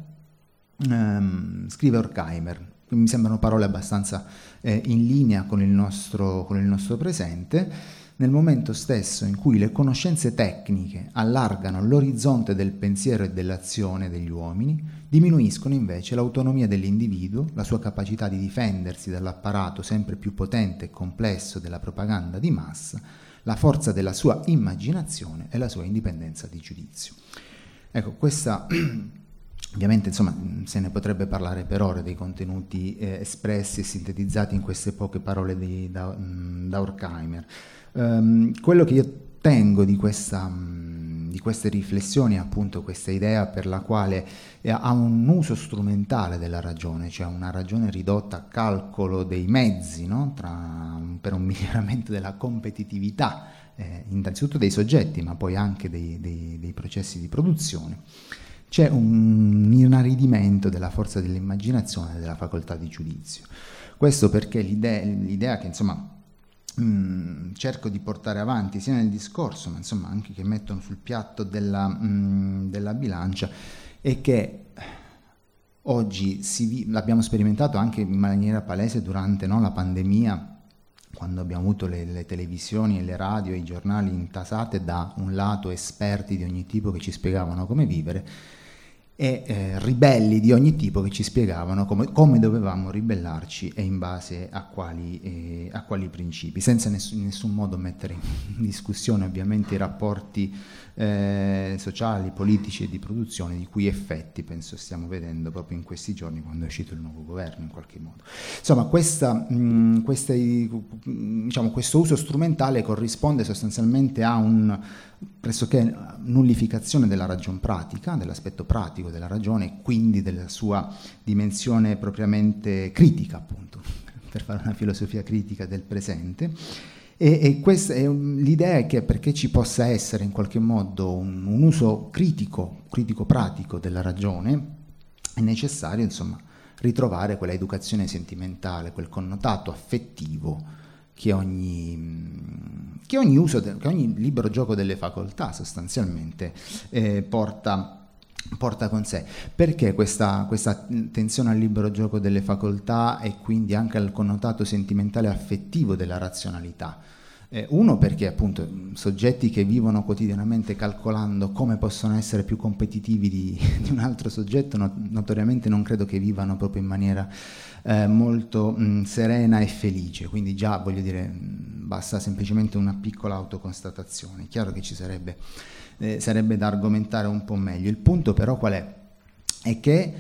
Scrive Horkheimer: mi sembrano parole abbastanza in linea con il nostro presente. Nel momento stesso in cui le conoscenze tecniche allargano l'orizzonte del pensiero e dell'azione degli uomini, diminuiscono invece l'autonomia dell'individuo, la sua capacità di difendersi dall'apparato sempre più potente e complesso della propaganda di massa, la forza della sua immaginazione e la sua indipendenza di giudizio. Ecco, questa ovviamente, insomma, se ne potrebbe parlare per ore dei contenuti espressi e sintetizzati in queste poche parole da Horkheimer. Quello che io tengo di queste riflessioni è appunto questa idea per la quale ha un uso strumentale della ragione, cioè una ragione ridotta a calcolo dei mezzi, no? Per un miglioramento della competitività, innanzitutto dei soggetti, ma poi anche dei processi di produzione. C'è un inaridimento della forza dell'immaginazione e della facoltà di giudizio. Questo perché l'idea che, insomma, cerco di portare avanti sia nel discorso, ma insomma anche che mettono sul piatto della bilancia, è che oggi l'abbiamo sperimentato anche in maniera palese durante la pandemia, quando abbiamo avuto le televisioni e le radio e i giornali intasate da un lato esperti di ogni tipo che ci spiegavano come vivere, e ribelli di ogni tipo che ci spiegavano come dovevamo ribellarci e in base a quali principi, senza in nessun modo mettere in discussione ovviamente i rapporti sociali, politici e di produzione, di cui effetti penso stiamo vedendo proprio in questi giorni, quando è uscito il nuovo governo in qualche modo. Insomma, questo uso strumentale corrisponde sostanzialmente a pressoché nullificazione della ragion pratica, dell'aspetto pratico della ragione, e quindi della sua dimensione propriamente critica, appunto, per fare una filosofia critica del presente. E questa è l'idea è che perché ci possa essere in qualche modo un uso critico pratico della ragione, è necessario, insomma, ritrovare quella educazione sentimentale, quel connotato affettivo che ogni libero gioco delle facoltà sostanzialmente porta con sé. Perché questa attenzione al libero gioco delle facoltà e quindi anche al connotato sentimentale affettivo della razionalità? Uno, perché appunto soggetti che vivono quotidianamente calcolando come possono essere più competitivi di un altro soggetto, notoriamente non credo che vivano proprio in maniera molto serena e felice, quindi già, voglio dire, basta semplicemente una piccola autoconstatazione. È chiaro che ci sarebbe da argomentare un po' meglio. Il punto però qual è? È che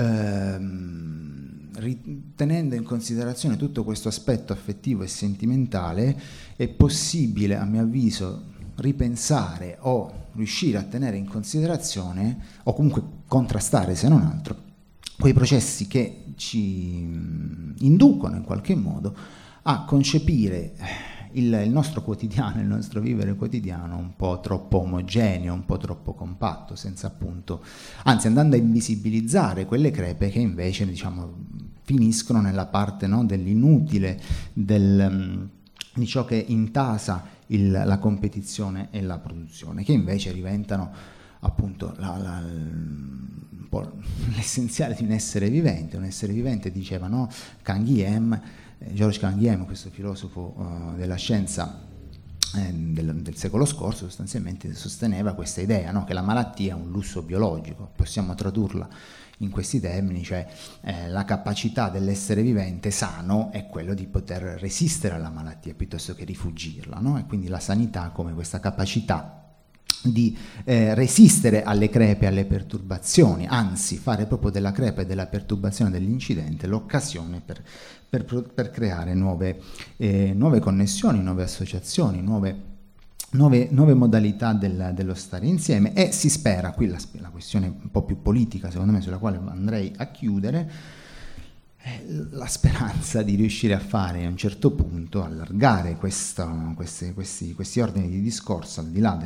tenendo in considerazione tutto questo aspetto affettivo e sentimentale, è possibile, a mio avviso, ripensare o riuscire a tenere in considerazione, o comunque contrastare se non altro, quei processi che ci inducono in qualche modo a concepire il nostro quotidiano, il nostro vivere quotidiano un po' troppo omogeneo, un po' troppo compatto, senza appunto, anzi andando a invisibilizzare quelle crepe che invece, diciamo, finiscono nella parte, no, dell'inutile, di ciò che intasa la competizione e la produzione, che invece diventano appunto un po' l'essenziale di un essere vivente. Un essere vivente, diceva, no, Georges Canguilhem, questo filosofo della scienza del secolo scorso, sostanzialmente sosteneva questa idea, no? Che la malattia è un lusso biologico. Possiamo tradurla in questi termini, cioè la capacità dell'essere vivente sano è quello di poter resistere alla malattia piuttosto che rifugirla, no? E quindi la sanità come questa capacità resistere alle crepe, alle perturbazioni, anzi fare proprio della crepa e della perturbazione dell'incidente l'occasione per creare nuove connessioni, nuove associazioni, nuove modalità dello stare insieme. E si spera, qui la questione un po' più politica secondo me, sulla quale andrei a chiudere, la speranza di riuscire a fare a un certo punto, allargare questi ordini di discorso al di là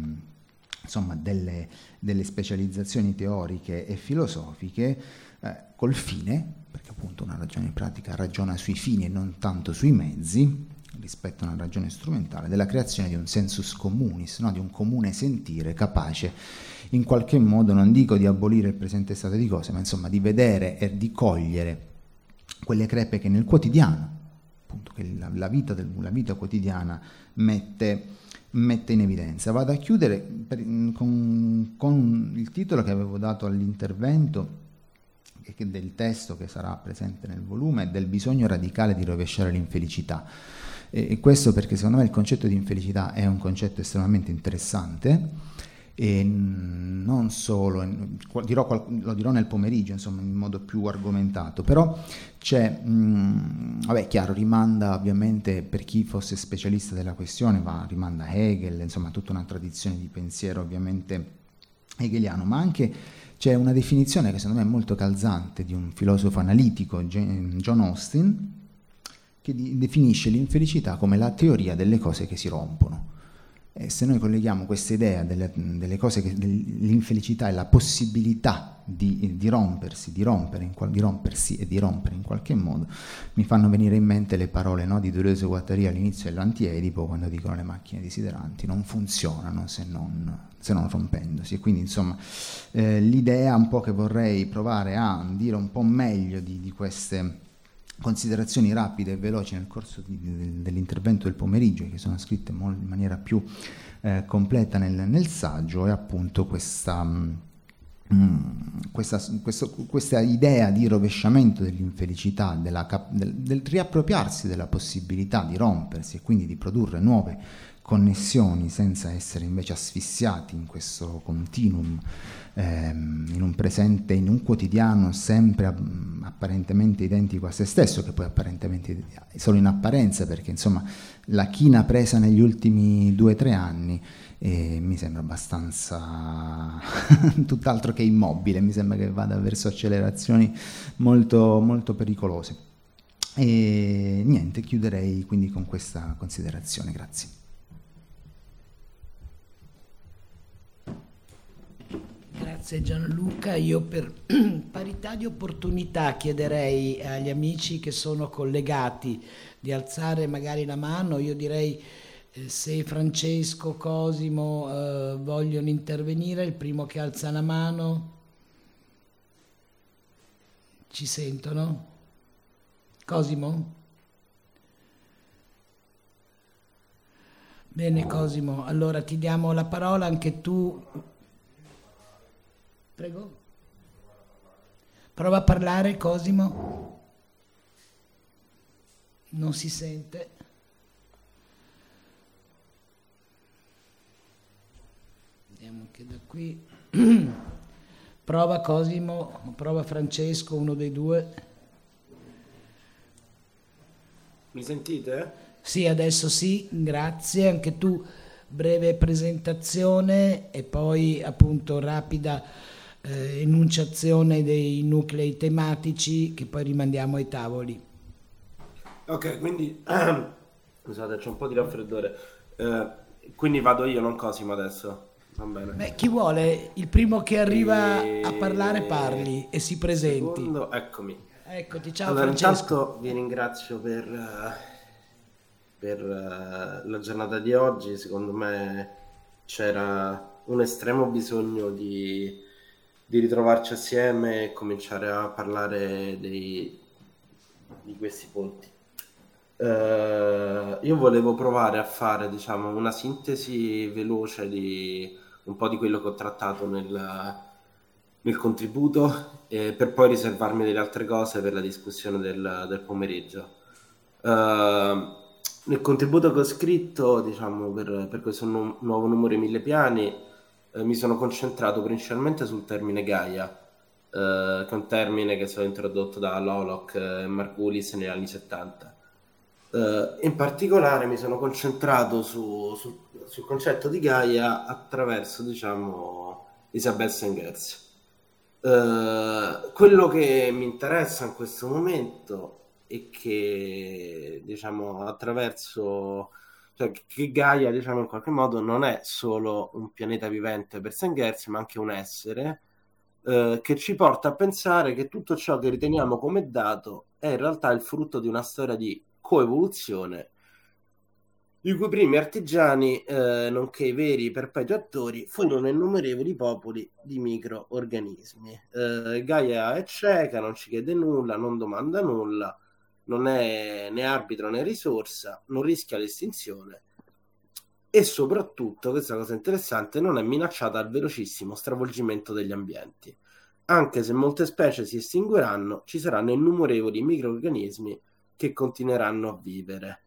delle specializzazioni teoriche e filosofiche, col fine, perché appunto una ragione pratica ragiona sui fini e non tanto sui mezzi, rispetto a una ragione strumentale, della creazione di un sensus communis, no? Di un comune sentire capace in qualche modo, non dico di abolire il presente stato di cose, ma insomma di vedere e di cogliere quelle crepe che nel quotidiano, appunto, che la vita quotidiana mette in evidenza. Vado a chiudere con il titolo che avevo dato all'intervento, del testo che sarà presente nel volume, del bisogno radicale di rovesciare l'infelicità. E questo perché secondo me il concetto di infelicità è un concetto estremamente interessante, e non solo, lo dirò nel pomeriggio, insomma, in modo più argomentato, però c'è, chiaro, rimanda ovviamente, per chi fosse specialista della questione, rimanda a Hegel, insomma tutta una tradizione di pensiero ovviamente hegeliano, ma anche c'è una definizione che secondo me è molto calzante di un filosofo analitico, John Austin, che definisce l'infelicità come la teoria delle cose che si rompono. E se noi colleghiamo questa idea delle cose dell'infelicità e la possibilità di rompersi e di rompere in qualche modo, mi fanno venire in mente le parole, no, di Deleuze e Guattari all'inizio dell'Antiedipo, quando dicono: le macchine desideranti non funzionano se non rompendosi. E quindi insomma l'idea un po' che vorrei provare a dire un po' meglio di queste considerazioni rapide e veloci nel corso dell'intervento del pomeriggio, che sono scritte in maniera più completa nel saggio, è appunto questa idea di rovesciamento dell'infelicità, del riappropriarsi della possibilità di rompersi e quindi di produrre nuove connessioni senza essere invece asfissiati in questo continuum, in un presente, in un quotidiano sempre apparentemente identico a se stesso, che poi apparentemente solo in apparenza, perché insomma la china presa negli ultimi 2 o 3 anni mi sembra abbastanza tutt'altro che immobile, mi sembra che vada verso accelerazioni molto, molto pericolose. E niente, chiuderei quindi con questa considerazione. Grazie. Grazie Gianluca. Io per parità di opportunità chiederei agli amici che sono collegati di alzare magari la mano. Io direi se Francesco, Cosimo vogliono intervenire, il primo che alza la mano. Ci sentono? Cosimo? Bene Cosimo, allora ti diamo la parola, anche tu. Prego. Prova a parlare, Cosimo. Non si sente. Vediamo anche da qui. Prova Cosimo, prova Francesco, uno dei due. Mi sentite? Sì, adesso sì, grazie. Anche tu, breve presentazione e poi appunto rapida enunciazione dei nuclei tematici che poi rimandiamo ai tavoli. Ok, quindi scusate, c'è un po' di raffreddore. Quindi vado io, non Cosimo adesso. Va bene. Beh, chi vuole, il primo che arriva a parlare parli e si presenti. Secondo, eccomi. Eccoti, ciao Allora, Francesco. intanto vi ringrazio per la giornata di oggi. Secondo me c'era un estremo bisogno di ritrovarci assieme e cominciare a parlare di questi punti. Io volevo provare a fare, diciamo, una sintesi veloce di un po' di quello che ho trattato nel contributo, per poi riservarmi delle altre cose per la discussione del pomeriggio. Nel contributo che ho scritto, diciamo, per questo nuovo numero ai 1000 piani, mi sono concentrato principalmente sul termine Gaia, che è un termine che è stato introdotto da Loloch e Margulis negli anni 70. In particolare mi sono concentrato sul concetto di Gaia attraverso, diciamo, Isabelle Senghers. Quello che mi interessa in questo momento è che, diciamo, attraverso, cioè, che Gaia, diciamo, in qualche modo non è solo un pianeta vivente per Senghers, ma anche un essere che ci porta a pensare che tutto ciò che riteniamo come dato è in realtà il frutto di una storia di coevoluzione, i cui primi artigiani, nonché i veri perpetuatori, furono innumerevoli popoli di microorganismi. Gaia è cieca, non ci chiede nulla, non domanda nulla, non è né arbitro né risorsa, non rischia l'estinzione e soprattutto, questa cosa interessante, non è minacciata dal velocissimo stravolgimento degli ambienti. Anche se molte specie si estingueranno, ci saranno innumerevoli microorganismi che continueranno a vivere.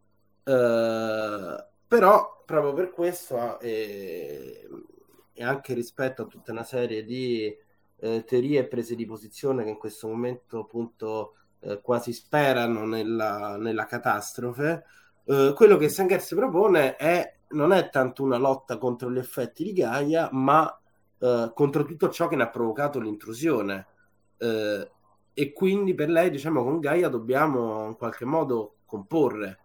Però proprio per questo e anche rispetto a tutta una serie di teorie e prese di posizione che in questo momento appunto quasi sperano nella catastrofe, quello che Senghers propone non è tanto una lotta contro gli effetti di Gaia, ma contro tutto ciò che ne ha provocato l'intrusione. E quindi per lei, diciamo, con Gaia dobbiamo in qualche modo comporre.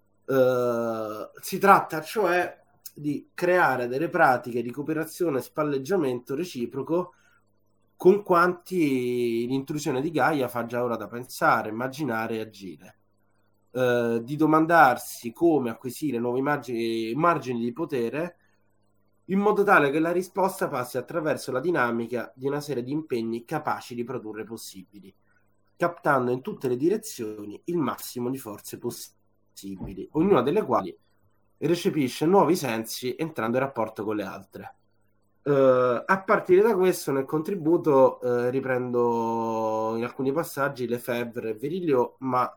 Si tratta cioè di creare delle pratiche di cooperazione e spalleggiamento reciproco con quanti l'intrusione di Gaia fa già ora da pensare, immaginare e agire, di domandarsi come acquisire nuovi margini di potere in modo tale che la risposta passi attraverso la dinamica di una serie di impegni capaci di produrre possibili, captando in tutte le direzioni il massimo di forze possibili, ognuna delle quali recepisce nuovi sensi entrando in rapporto con le altre. A partire da questo, nel contributo riprendo in alcuni passaggi Lefebvre e Virilio, ma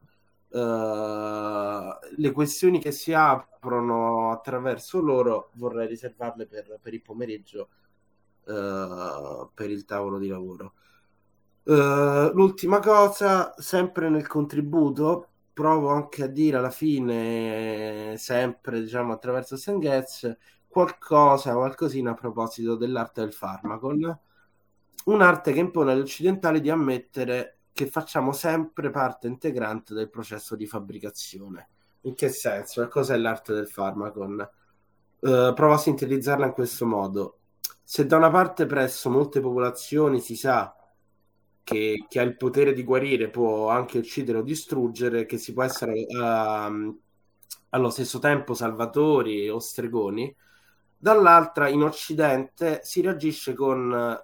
le questioni che si aprono attraverso loro vorrei riservarle per il pomeriggio, per il tavolo di lavoro. L'ultima cosa, sempre nel contributo, provo anche a dire alla fine, sempre diciamo attraverso Senghers, qualcosina a proposito dell'arte del farmacon, un'arte che impone agli occidentali di ammettere che facciamo sempre parte integrante del processo di fabbricazione. In che senso? E cos'è l'arte del farmacon? Provo a sintetizzarla in questo modo. Se da una parte presso molte popolazioni si sa che chi ha il potere di guarire può anche uccidere o distruggere, che si può essere allo stesso tempo salvatori o stregoni, dall'altra in Occidente si reagisce con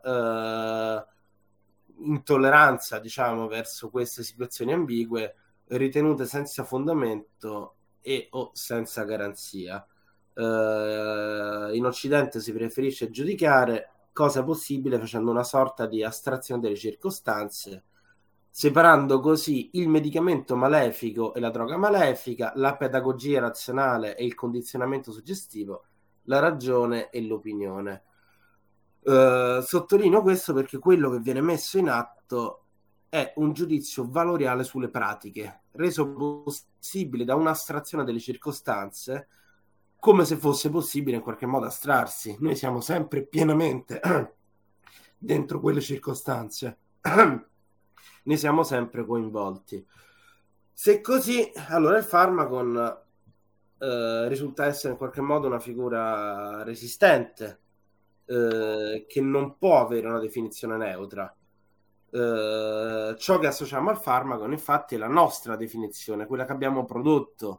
intolleranza, diciamo, verso queste situazioni ambigue ritenute senza fondamento e o senza garanzia. In Occidente si preferisce giudicare cosa possibile facendo una sorta di astrazione delle circostanze, separando così il medicamento malefico e la droga malefica, la pedagogia razionale e il condizionamento suggestivo, la ragione e l'opinione. Sottolineo questo perché quello che viene messo in atto è un giudizio valoriale sulle pratiche, reso possibile da un'astrazione delle circostanze, come se fosse possibile in qualche modo astrarsi. Noi siamo sempre pienamente dentro quelle circostanze, ne siamo sempre coinvolti. Se così, allora il farmacon risulta essere in qualche modo una figura resistente, che non può avere una definizione neutra. Ciò che associamo al farmacon infatti è la nostra definizione, quella che abbiamo prodotto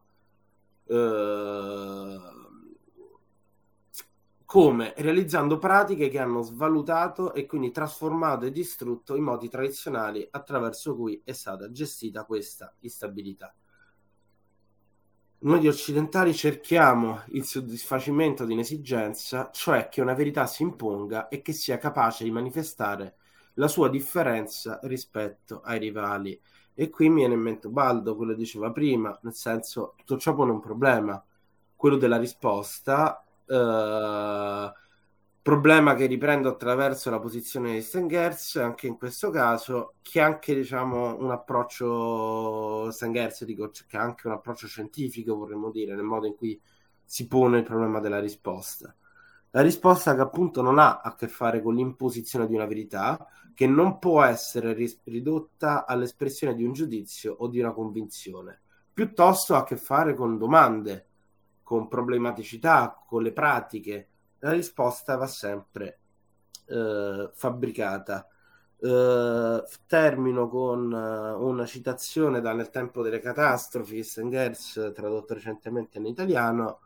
come realizzando pratiche che hanno svalutato e quindi trasformato e distrutto i modi tradizionali attraverso cui è stata gestita questa instabilità. Noi occidentali cerchiamo il soddisfacimento di un'esigenza, cioè che una verità si imponga e che sia capace di manifestare la sua differenza rispetto ai rivali. E qui mi viene in mente Baldo, quello che diceva prima, nel senso, tutto ciò pone un problema, quello della risposta, problema che riprendo attraverso la posizione di Stengers, anche in questo caso, che anche, diciamo, un approccio Stengers, dico, che ha anche un approccio scientifico, vorremmo dire, nel modo in cui si pone il problema della risposta. La risposta che appunto non ha a che fare con l'imposizione di una verità, che non può essere ridotta all'espressione di un giudizio o di una convinzione, piuttosto ha a che fare con domande, con problematicità, con le pratiche. La risposta va sempre fabbricata. Termino con una citazione da Nel tempo delle catastrofi, Stengers, tradotto recentemente in italiano,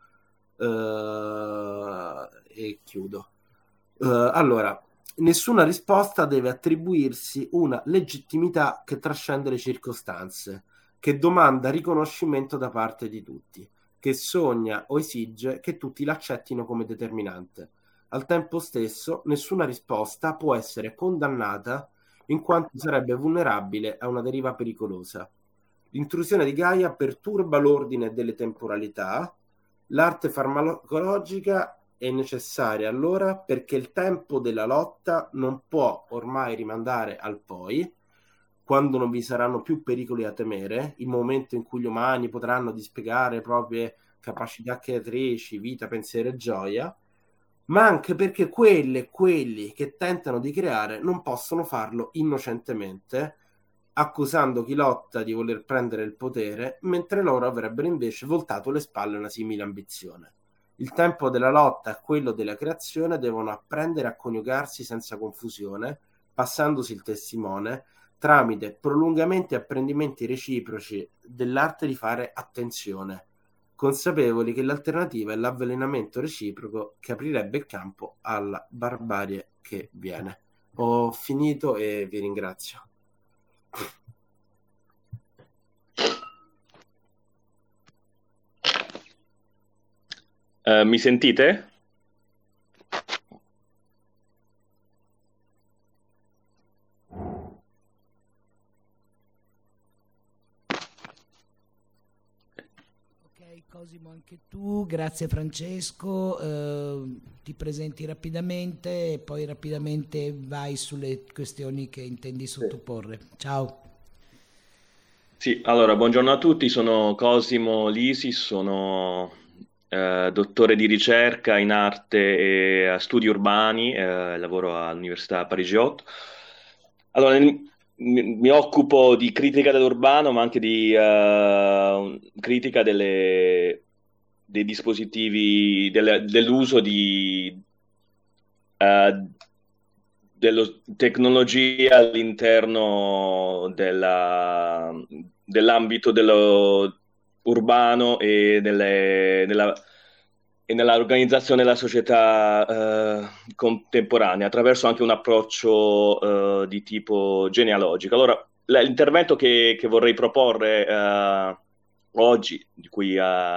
e chiudo. Allora, nessuna risposta deve attribuirsi una legittimità che trascende le circostanze, che domanda riconoscimento da parte di tutti, che sogna o esige che tutti l'accettino come determinante. Al tempo stesso, nessuna risposta può essere condannata in quanto sarebbe vulnerabile a una deriva pericolosa. L'intrusione di Gaia perturba l'ordine delle temporalità. L'arte farmacologica è necessaria allora perché il tempo della lotta non può ormai rimandare al poi, quando non vi saranno più pericoli a temere, il momento in cui gli umani potranno dispiegare le proprie capacità creatrici, vita, pensiero e gioia, ma anche perché quelli che tentano di creare non possono farlo innocentemente, accusando chi lotta di voler prendere il potere, mentre loro avrebbero invece voltato le spalle a una simile ambizione. Il tempo della lotta e quello della creazione devono apprendere a coniugarsi senza confusione, passandosi il testimone, tramite prolungamenti e apprendimenti reciproci dell'arte di fare attenzione, consapevoli che l'alternativa è l'avvelenamento reciproco che aprirebbe il campo alla barbarie che viene. Ho finito e vi ringrazio. Mi sentite? Ok, Cosimo, anche tu, grazie Francesco, ti presenti rapidamente e poi rapidamente vai sulle questioni che intendi sottoporre. Ciao. Sì, allora, buongiorno a tutti, sono Cosimo Lisi, sono dottore di ricerca in arte e studi urbani, lavoro all'Università Parigi 8. Allora, mi occupo di critica dell'urbano, ma anche di critica dei dispositivi, dell'uso della tecnologia all'interno dell'ambito urbano e nell'organizzazione della società contemporanea, attraverso anche un approccio di tipo genealogico. Allora, l'intervento che vorrei proporre oggi, di cui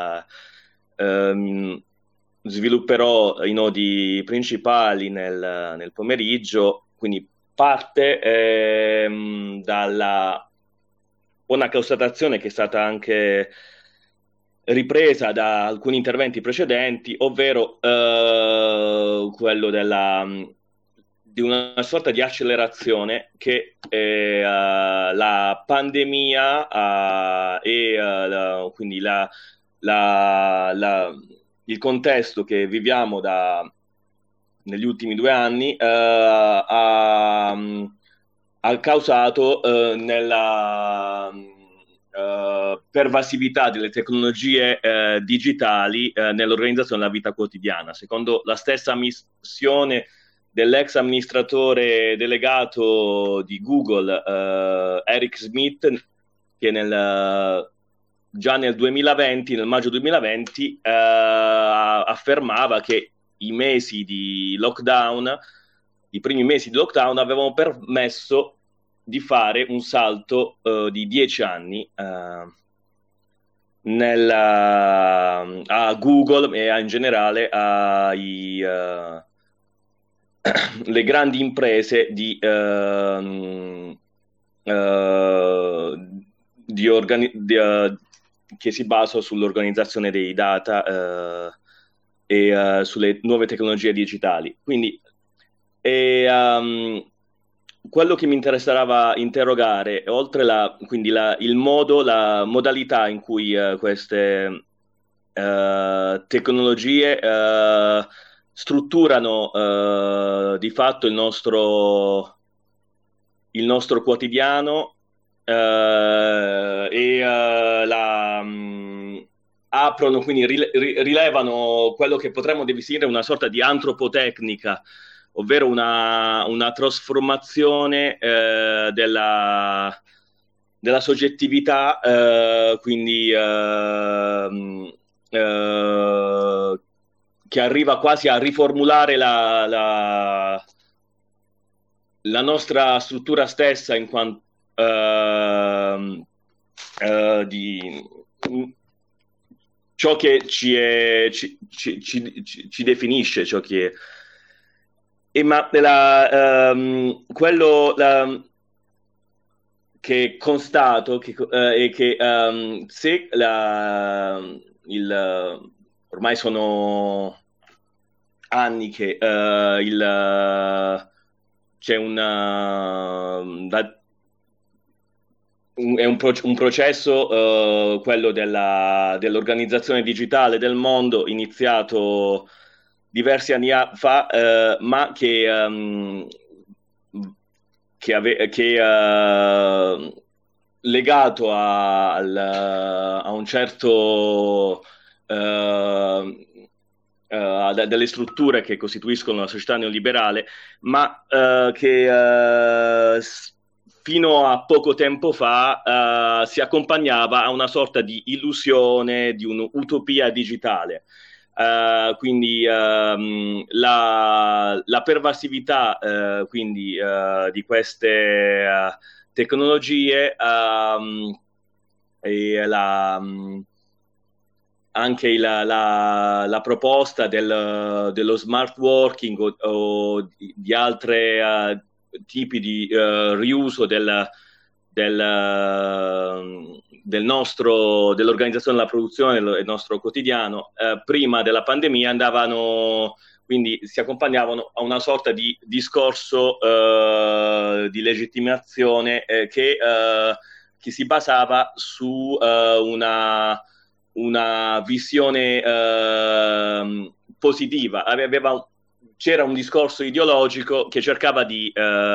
svilupperò i nodi principali nel pomeriggio, quindi parte dalla una constatazione che è stata anche ripresa da alcuni interventi precedenti, ovvero quello di una sorta di accelerazione che la pandemia e quindi il contesto che viviamo negli ultimi 2 anni ha causato nella pervasività delle tecnologie digitali nell'organizzazione della vita quotidiana. Secondo la stessa missione dell'ex amministratore delegato di Google, Eric Schmidt, che già nel maggio 2020, affermava che i primi mesi di lockdown avevano permesso di fare un salto di 10 anni a Google e in generale le grandi imprese che si basa sull'organizzazione dei data e sulle nuove tecnologie digitali. Quindi quello che mi interessava interrogare, oltre il modo, la modalità in cui queste tecnologie strutturano di fatto il nostro quotidiano aprono, quindi rilevano quello che potremmo definire una sorta di antropotecnica, ovvero una trasformazione della soggettività, quindi che arriva quasi a riformulare la nostra struttura stessa in quanto di ciò che ci definisce, ciò che è. Quello che constato è che se ormai sono anni che c'è è un processo, quello dell'organizzazione digitale del mondo, iniziato diversi anni fa, ma che legato a un certo delle strutture che costituiscono la società neoliberale, ma che fino a poco tempo fa si accompagnava a una sorta di illusione di un'utopia digitale. Quindi la pervasività quindi di queste tecnologie e anche la proposta dello smart working o di altri tipi di riuso dell'organizzazione della produzione del nostro quotidiano prima della pandemia quindi si accompagnavano a una sorta di discorso di legittimazione che si basava su una visione positiva. C'era un discorso ideologico che cercava di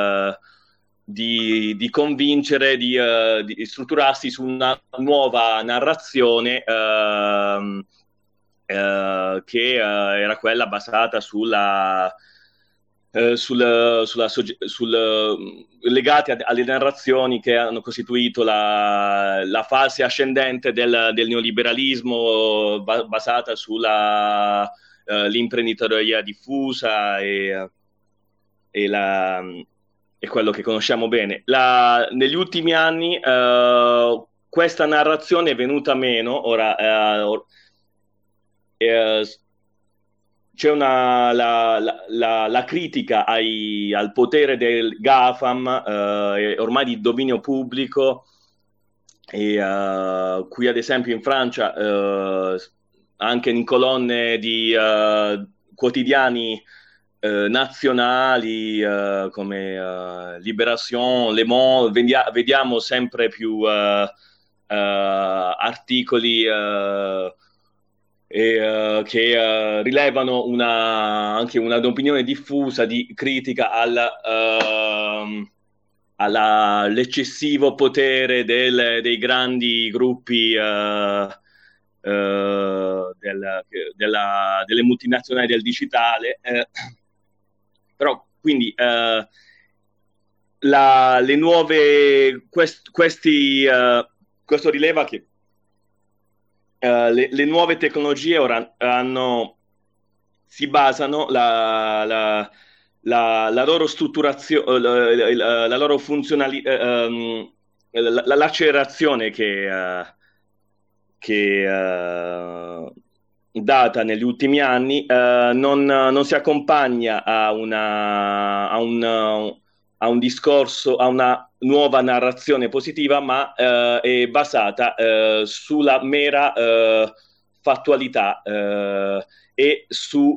convincere, di strutturarsi su una nuova narrazione che era quella basata legate alle narrazioni che hanno costituito la fase ascendente del neoliberalismo, basata sulla l'imprenditoria diffusa e quello che conosciamo bene. Negli ultimi anni questa narrazione è venuta meno. Ora c'è la critica al potere del GAFAM, ormai di dominio pubblico, e qui ad esempio in Francia anche in colonne di quotidiani nazionali come Libération, Le Monde, vediamo sempre più articoli che rilevano anche un'opinione diffusa di critica all'eccessivo potere dei grandi gruppi delle multinazionali del digitale, però quindi le nuove questo rileva che le nuove tecnologie ora si basano la loro strutturazione, la loro funzionalità, l'accelerazione che data negli ultimi anni non si accompagna a un discorso, a una nuova narrazione positiva, ma è basata sulla mera fattualità e su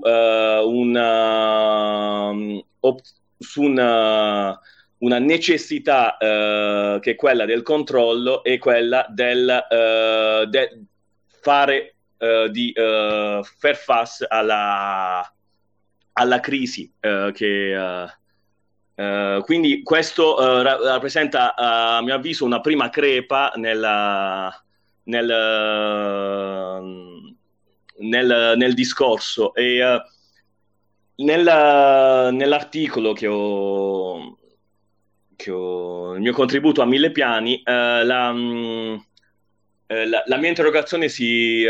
una necessità che è quella del controllo e quella del fare di far face alla crisi quindi questo rappresenta a mio avviso una prima crepa nel discorso e nell'articolo che ho il mio contributo a 1000 piani, la mia interrogazione si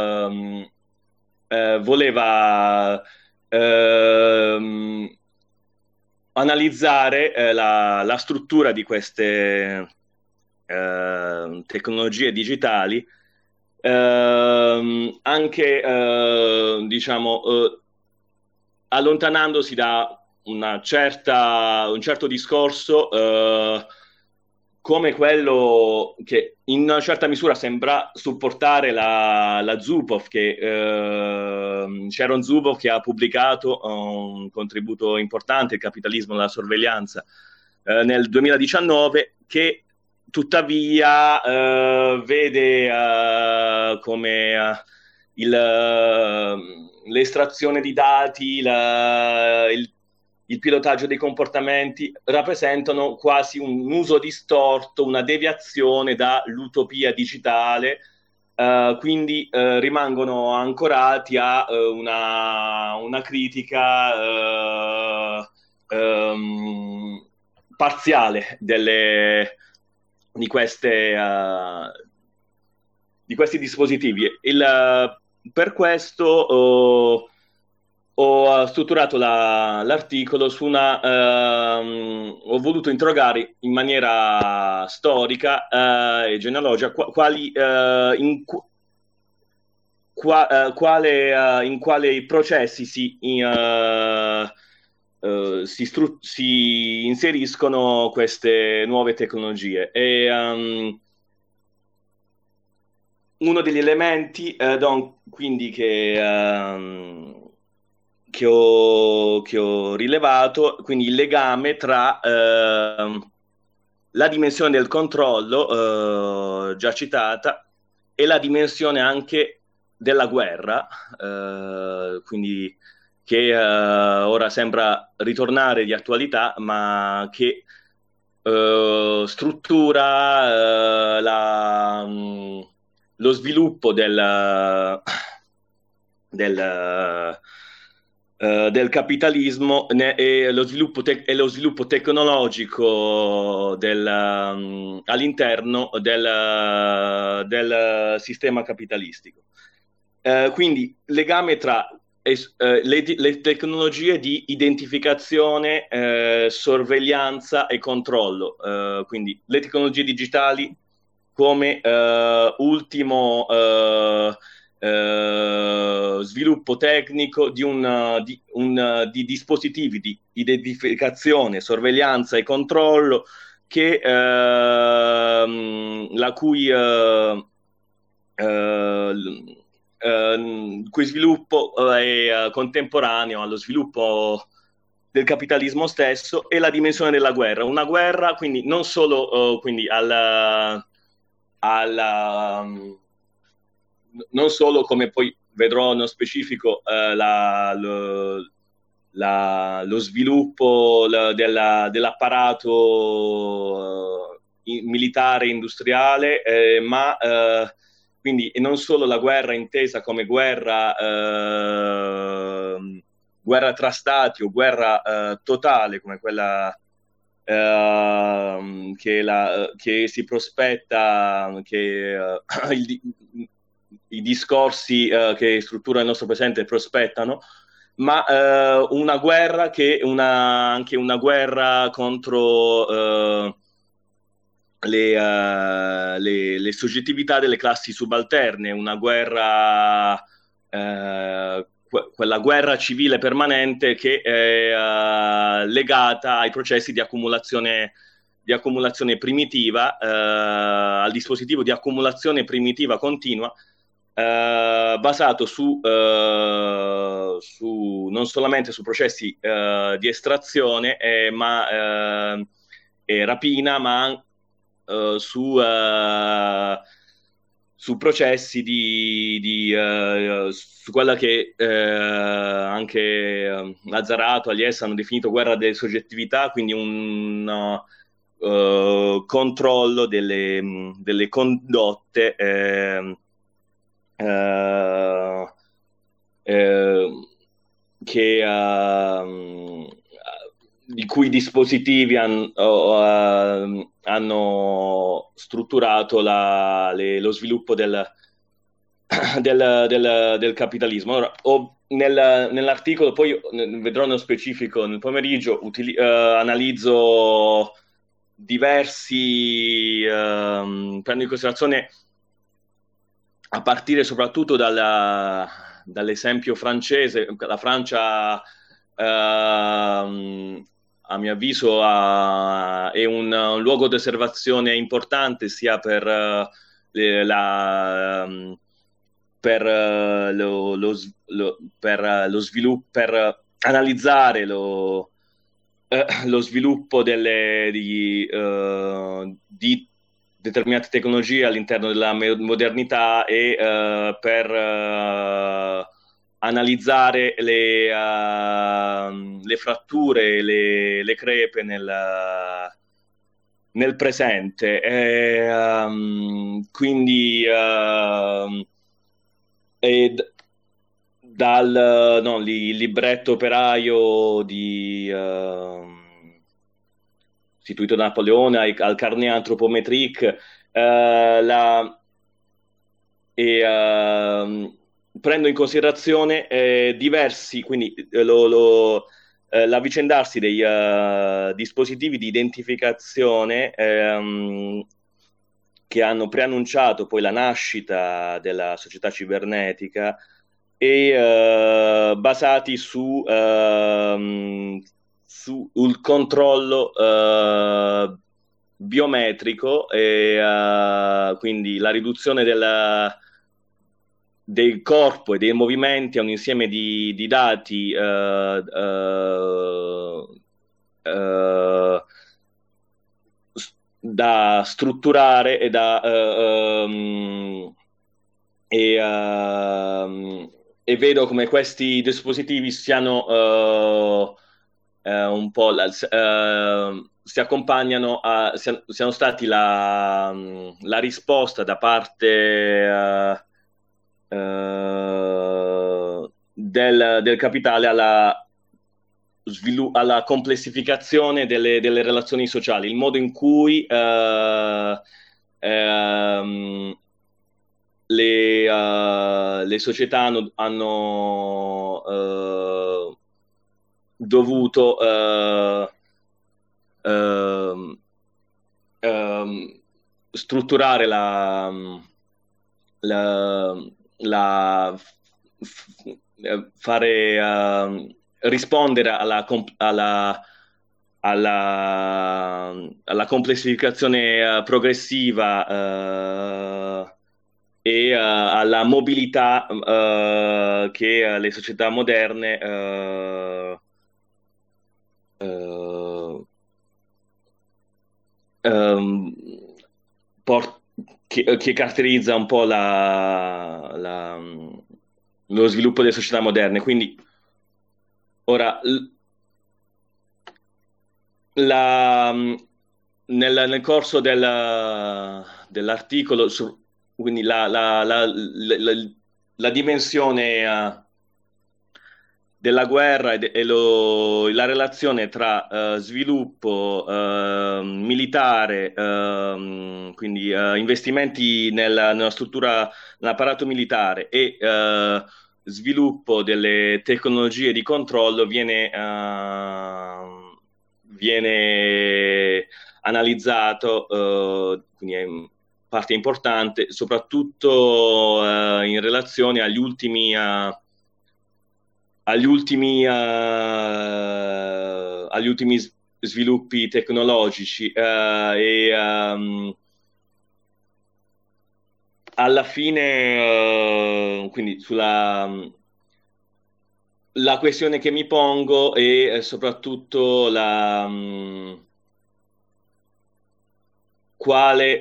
voleva analizzare la struttura di queste tecnologie digitali, anche diciamo allontanandosi da un certo discorso come quello che in una certa misura sembra supportare la Zupoff, che Sharon Zupoff, che ha pubblicato un contributo importante, Il capitalismo della sorveglianza, nel 2019, che tuttavia vede come l'estrazione di dati, il pilotaggio dei comportamenti rappresentano quasi un uso distorto, una deviazione dall'utopia digitale, quindi rimangono ancorati a una critica parziale di questi dispositivi. Per questo ho strutturato l'articolo su ho voluto interrogare in maniera storica e genealogica in quali processi si inseriscono queste nuove tecnologie. E uno degli elementi quindi che ho rilevato, quindi il legame tra la dimensione del controllo, già citata, e la dimensione anche della guerra, quindi che ora sembra ritornare di attualità, ma che struttura lo sviluppo del capitalismo e lo sviluppo tecnologico all'interno del sistema capitalistico. Quindi legame tra le tecnologie di identificazione, sorveglianza e controllo, quindi le tecnologie digitali come ultimo sviluppo tecnico di dispositivi di identificazione, sorveglianza e controllo cui sviluppo è contemporaneo allo sviluppo del capitalismo stesso, e la dimensione della guerra. Una guerra quindi non solo quindi non solo, come poi vedrò nello specifico, lo sviluppo dell'apparato militare industriale, ma quindi non solo la guerra intesa come guerra tra stati o guerra totale, come quella che si prospetta, che i discorsi che struttura il nostro presente prospettano, ma una guerra che anche una guerra contro le soggettività delle classi subalterne, una guerra quella guerra civile permanente che è legata ai processi di accumulazione primitiva, al dispositivo di accumulazione primitiva continua, basato su non solamente su processi di estrazione e rapina, ma su processi su quella che anche Lazzarato e Aliès hanno definito guerra delle soggettività, quindi un controllo delle condotte i cui dispositivi hanno strutturato lo sviluppo del capitalismo. Ora, nell'articolo, poi vedrò nello specifico nel pomeriggio, analizzo prendo in considerazione, a partire soprattutto dall'esempio francese. La Francia, a mio avviso, è un luogo di osservazione importante sia per lo sviluppo, per analizzare lo sviluppo di determinate tecnologie all'interno della modernità e per analizzare le fratture, le crepe nel presente. Quindi il libretto operaio istituito da Napoleone al Carnet Anthropométrique, prendo in considerazione diversi, quindi l'avvicendarsi dei dispositivi di identificazione che hanno preannunciato poi la nascita della società cibernetica e basati sul controllo biometrico e quindi la riduzione del corpo e dei movimenti a un insieme di dati da strutturare e vedo come questi dispositivi siano un po' si accompagnano siano stati la risposta da parte del capitale alla complessificazione delle relazioni sociali, il modo in cui le società hanno dovuto strutturare fare rispondere alla complessificazione progressiva e alla mobilità che le società moderne che caratterizza un po' lo sviluppo delle società moderne. Quindi ora nel corso dell'articolo, quindi la dimensione della guerra e la relazione tra sviluppo militare, quindi investimenti nella struttura, nell'apparato militare e sviluppo delle tecnologie di controllo viene analizzato, quindi è parte importante, soprattutto in relazione agli ultimi agli ultimi sviluppi tecnologici alla fine, quindi la questione che mi pongo è soprattutto quale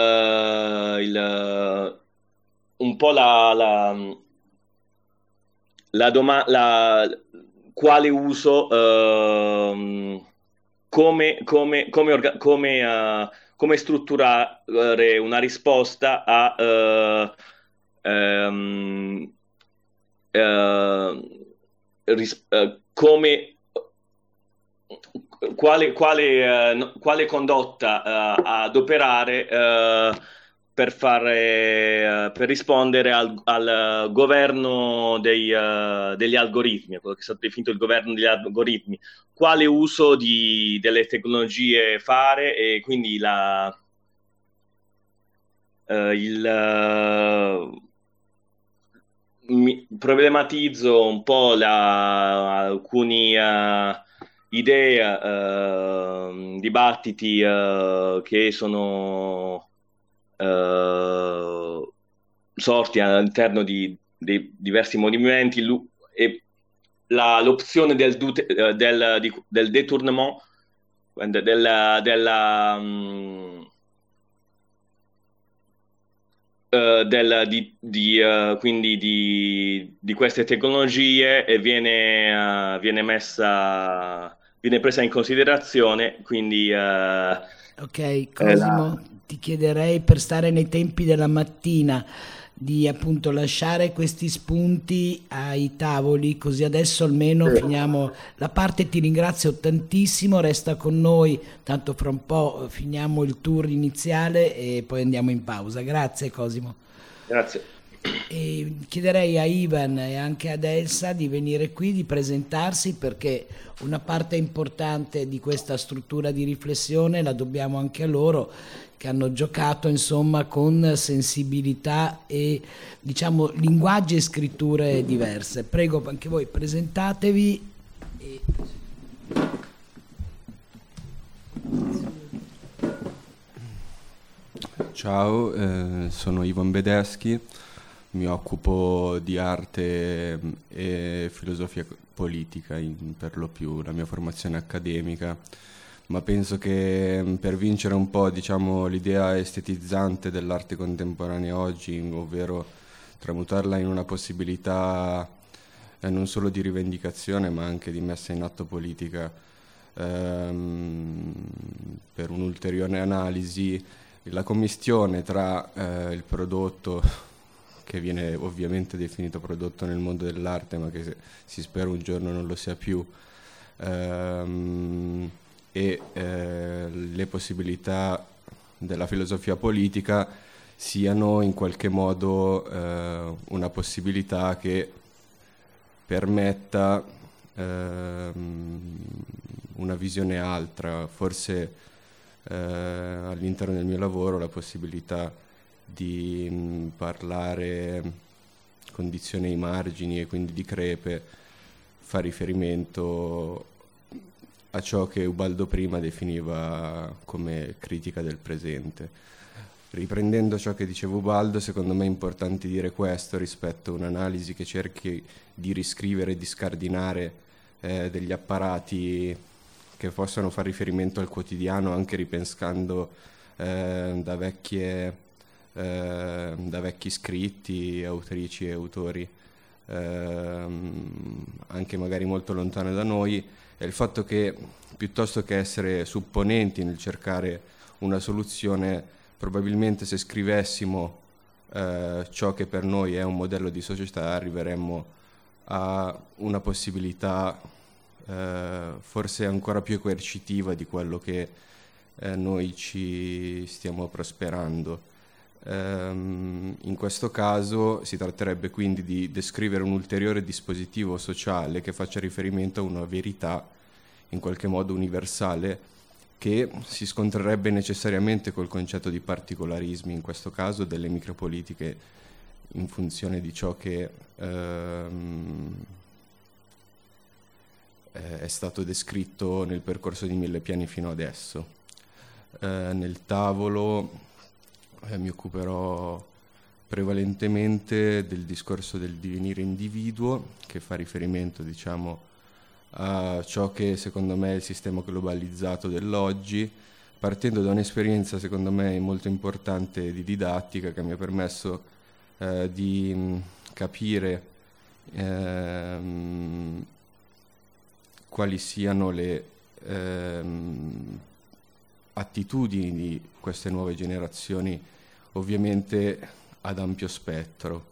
un po' quale uso come strutturare una risposta a quale condotta adoperare per rispondere al governo degli algoritmi, quello che è stato definito il governo degli algoritmi, quale uso delle tecnologie fare, e quindi problematizzo un po' alcuni idee, dibattiti che sono sorti all'interno di diversi movimenti, e l'opzione del détournement, quindi di queste tecnologie, e viene presa in considerazione, quindi ok, Cosimo, ti chiederei, per stare nei tempi della mattina, di appunto lasciare questi spunti ai tavoli, così adesso almeno finiamo la parte. Ti ringrazio tantissimo, resta con noi, tanto fra un po' finiamo il tour iniziale e poi andiamo in pausa. Grazie Cosimo. Grazie. E chiederei a Ivan e anche ad Elsa di venire qui, di presentarsi, perché una parte importante di questa struttura di riflessione la dobbiamo anche a loro, che hanno giocato insomma con sensibilità e diciamo linguaggi e scritture diverse. Prego anche voi, presentatevi. Ciao, sono Ivan Bedeschi, mi occupo di arte e filosofia politica per lo più, la mia formazione accademica, ma penso che per vincere un po', diciamo, l'idea estetizzante dell'arte contemporanea oggi, ovvero tramutarla in una possibilità non solo di rivendicazione ma anche di messa in atto politica, per un'ulteriore analisi, la commistione tra il prodotto, che viene ovviamente definito prodotto nel mondo dell'arte, ma che si spera un giorno non lo sia più, e le possibilità della filosofia politica siano in qualche modo una possibilità che permetta una visione altra, forse all'interno del mio lavoro la possibilità di parlare condizione ai margini e quindi di crepe fa riferimento a ciò che Ubaldo prima definiva come critica del presente. Riprendendo ciò che diceva Ubaldo, secondo me è importante dire questo rispetto a un'analisi che cerchi di riscrivere e di scardinare degli apparati che possano fare riferimento al quotidiano, anche ripensando da vecchi scritti, autrici e autori, anche magari molto lontane da noi, è il fatto che piuttosto che essere supponenti nel cercare una soluzione, probabilmente se scrivessimo ciò che per noi è un modello di società arriveremmo a una possibilità forse ancora più coercitiva di quello che noi ci stiamo prosperando. In questo caso si tratterebbe quindi di descrivere un ulteriore dispositivo sociale che faccia riferimento a una verità in qualche modo universale, che si scontrerebbe necessariamente col concetto di particolarismi, in questo caso delle micropolitiche, in funzione di ciò che è stato descritto nel percorso di 1000 piani fino adesso. Nel tavolo mi occuperò prevalentemente del discorso del divenire individuo, che fa riferimento, diciamo, a ciò che secondo me è il sistema globalizzato dell'oggi, partendo da un'esperienza secondo me molto importante di didattica che mi ha permesso di capire quali siano le attitudini di queste nuove generazioni, ovviamente ad ampio spettro.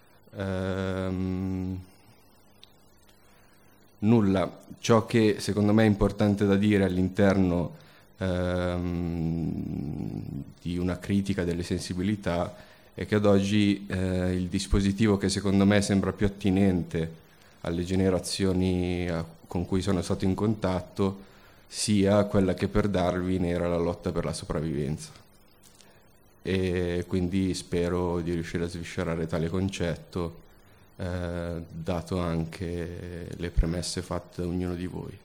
Nulla, ciò che secondo me è importante da dire all'interno di una critica delle sensibilità è che ad oggi il dispositivo che secondo me sembra più attinente alle generazioni con cui sono stato in contatto sia quella che per Darwin era la lotta per la sopravvivenza, e quindi spero di riuscire a sviscerare tale concetto, dato anche le premesse fatte da ognuno di voi.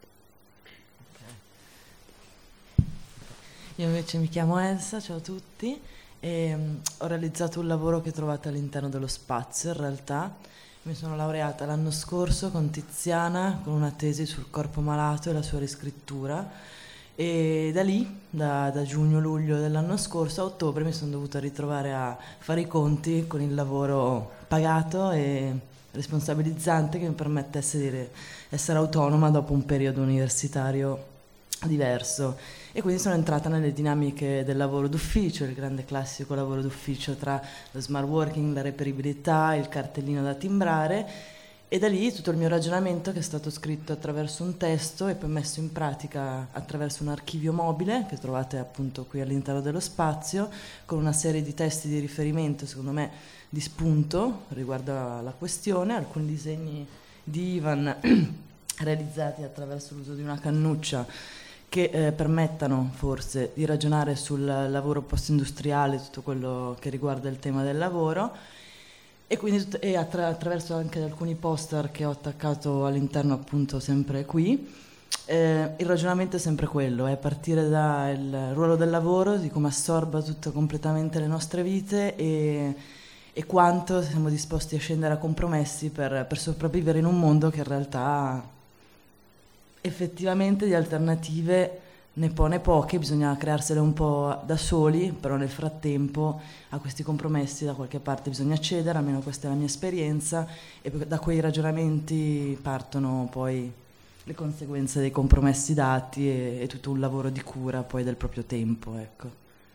Io invece mi chiamo Elsa, ciao a tutti, e ho realizzato un lavoro che trovate all'interno dello spazio. In realtà mi sono laureata l'anno scorso con Tiziana con una tesi sul corpo malato e la sua riscrittura, e da lì, da giugno-luglio dell'anno scorso a ottobre, mi sono dovuta ritrovare a fare i conti con il lavoro pagato e responsabilizzante che mi permettesse di essere autonoma dopo un periodo universitario diverso. E quindi sono entrata nelle dinamiche del lavoro d'ufficio, il grande classico lavoro d'ufficio tra lo smart working, la reperibilità, il cartellino da timbrare, e da lì tutto il mio ragionamento, che è stato scritto attraverso un testo e poi messo in pratica attraverso un archivio mobile che trovate appunto qui all'interno dello spazio, con una serie di testi di riferimento, secondo me di spunto riguardo alla questione, alcuni disegni di Ivan realizzati attraverso l'uso di una cannuccia che permettano forse di ragionare sul lavoro post-industriale, tutto quello che riguarda il tema del lavoro, e quindi attraverso anche alcuni poster che ho attaccato all'interno appunto sempre qui. Il ragionamento è sempre quello, è partire dal ruolo del lavoro, di come assorba tutto completamente le nostre vite e quanto siamo disposti a scendere a compromessi per sopravvivere in un mondo che in realtà effettivamente di alternative ne pone poche, bisogna crearsele un po' da soli, però nel frattempo a questi compromessi da qualche parte bisogna cedere, almeno questa è la mia esperienza, e da quei ragionamenti partono poi le conseguenze dei compromessi dati e tutto un lavoro di cura poi del proprio tempo, ecco.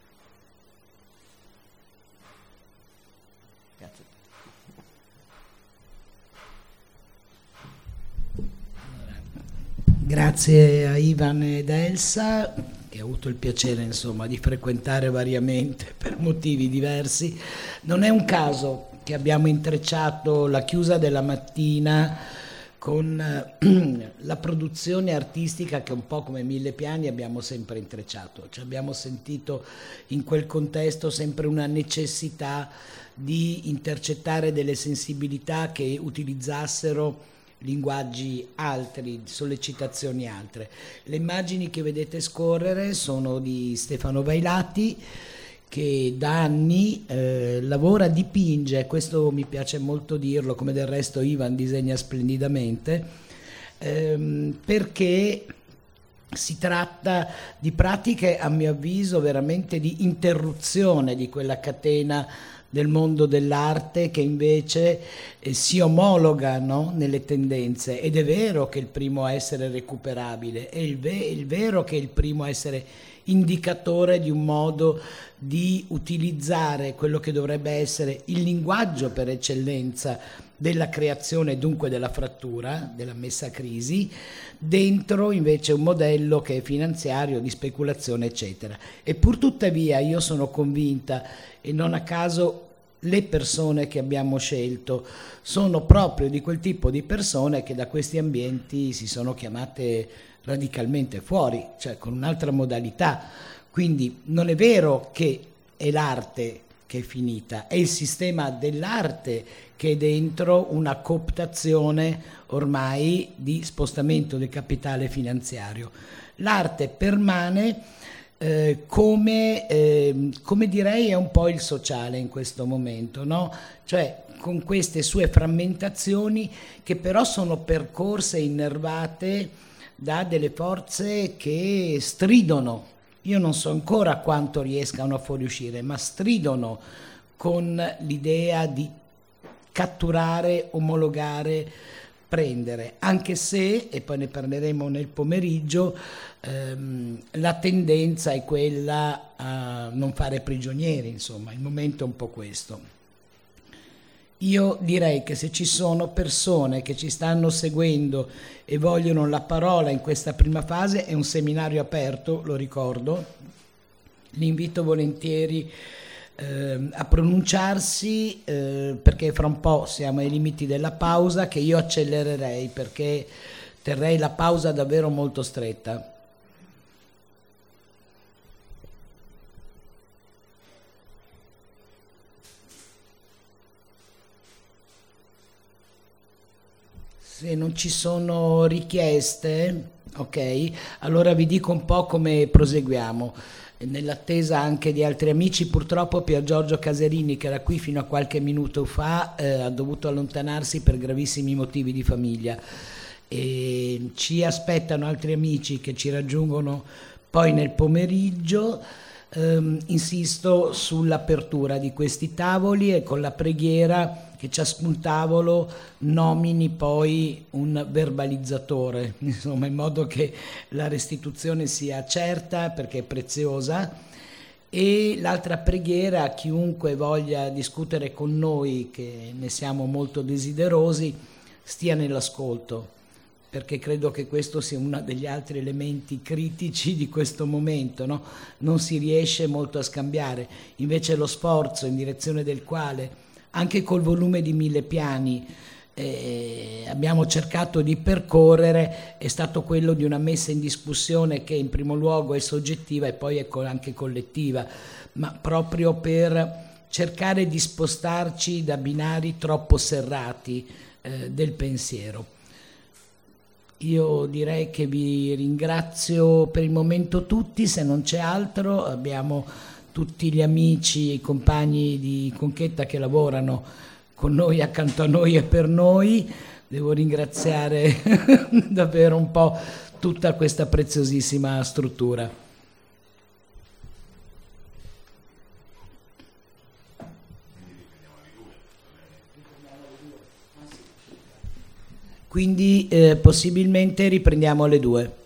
Grazie. Grazie a Ivan ed Elsa, che ho avuto il piacere insomma di frequentare variamente per motivi diversi. Non è un caso che abbiamo intrecciato la chiusa della mattina con la produzione artistica che un po' come 1000 piani abbiamo sempre intrecciato, cioè abbiamo sentito in quel contesto sempre una necessità di intercettare delle sensibilità che utilizzassero linguaggi altri, sollecitazioni altre. Le immagini che vedete scorrere sono di Stefano Vailati, che da anni lavora, dipinge, questo mi piace molto dirlo, come del resto Ivan disegna splendidamente, perché si tratta di pratiche, a mio avviso, veramente di interruzione di quella catena del mondo dell'arte che invece si omologa, no? Nelle tendenze, ed è vero che è il primo a essere recuperabile, è il vero che è il primo a essere indicatore di un modo di utilizzare quello che dovrebbe essere il linguaggio per eccellenza della creazione e dunque della frattura, della messa a crisi, dentro invece un modello che è finanziario, di speculazione eccetera. E pur tuttavia io sono convinta, e non a caso le persone che abbiamo scelto sono proprio di quel tipo di persone che da questi ambienti si sono chiamate radicalmente fuori, cioè con un'altra modalità. Quindi non è vero che è l'arte che è finita, è il sistema dell'arte che è dentro una cooptazione ormai di spostamento del capitale finanziario. L'arte permane come direi è un po' il sociale in questo momento, no? Cioè con queste sue frammentazioni che però sono percorse, innervate da delle forze che stridono. Io non so ancora quanto riescano a fuoriuscire, ma stridono con l'idea di catturare, omologare, prendere, anche se, e poi ne parleremo nel pomeriggio, la tendenza è quella a non fare prigionieri, insomma, il momento è un po' questo. Io direi che se ci sono persone che ci stanno seguendo e vogliono la parola in questa prima fase, è un seminario aperto, lo ricordo, li invito volentieri a pronunciarsi, perché fra un po' siamo ai limiti della pausa, che io accelererei perché terrei la pausa davvero molto stretta. Se non ci sono richieste, ok, allora vi dico un po' come proseguiamo. Nell'attesa anche di altri amici, purtroppo Pier Giorgio Caserini, che era qui fino a qualche minuto fa, ha dovuto allontanarsi per gravissimi motivi di famiglia. E ci aspettano altri amici che ci raggiungono poi nel pomeriggio. Insisto sull'apertura di questi tavoli e con la preghiera che ciascun tavolo nomini poi un verbalizzatore, insomma, in modo che la restituzione sia certa, perché è preziosa. E l'altra preghiera a chiunque voglia discutere con noi, che ne siamo molto desiderosi, stia nell'ascolto, perché credo che questo sia uno degli altri elementi critici di questo momento, no? Non si riesce molto a scambiare, invece lo sforzo in direzione del quale anche col volume di 1000 piani abbiamo cercato di percorrere è stato quello di una messa in discussione che in primo luogo è soggettiva e poi è anche collettiva, ma proprio per cercare di spostarci da binari troppo serrati del pensiero. Io direi che vi ringrazio per il momento tutti, se non c'è altro abbiamo tutti gli amici e i compagni di Conchetta che lavorano con noi, accanto a noi e per noi. Devo ringraziare davvero un po' tutta questa preziosissima struttura. Quindi possibilmente riprendiamo alle 2.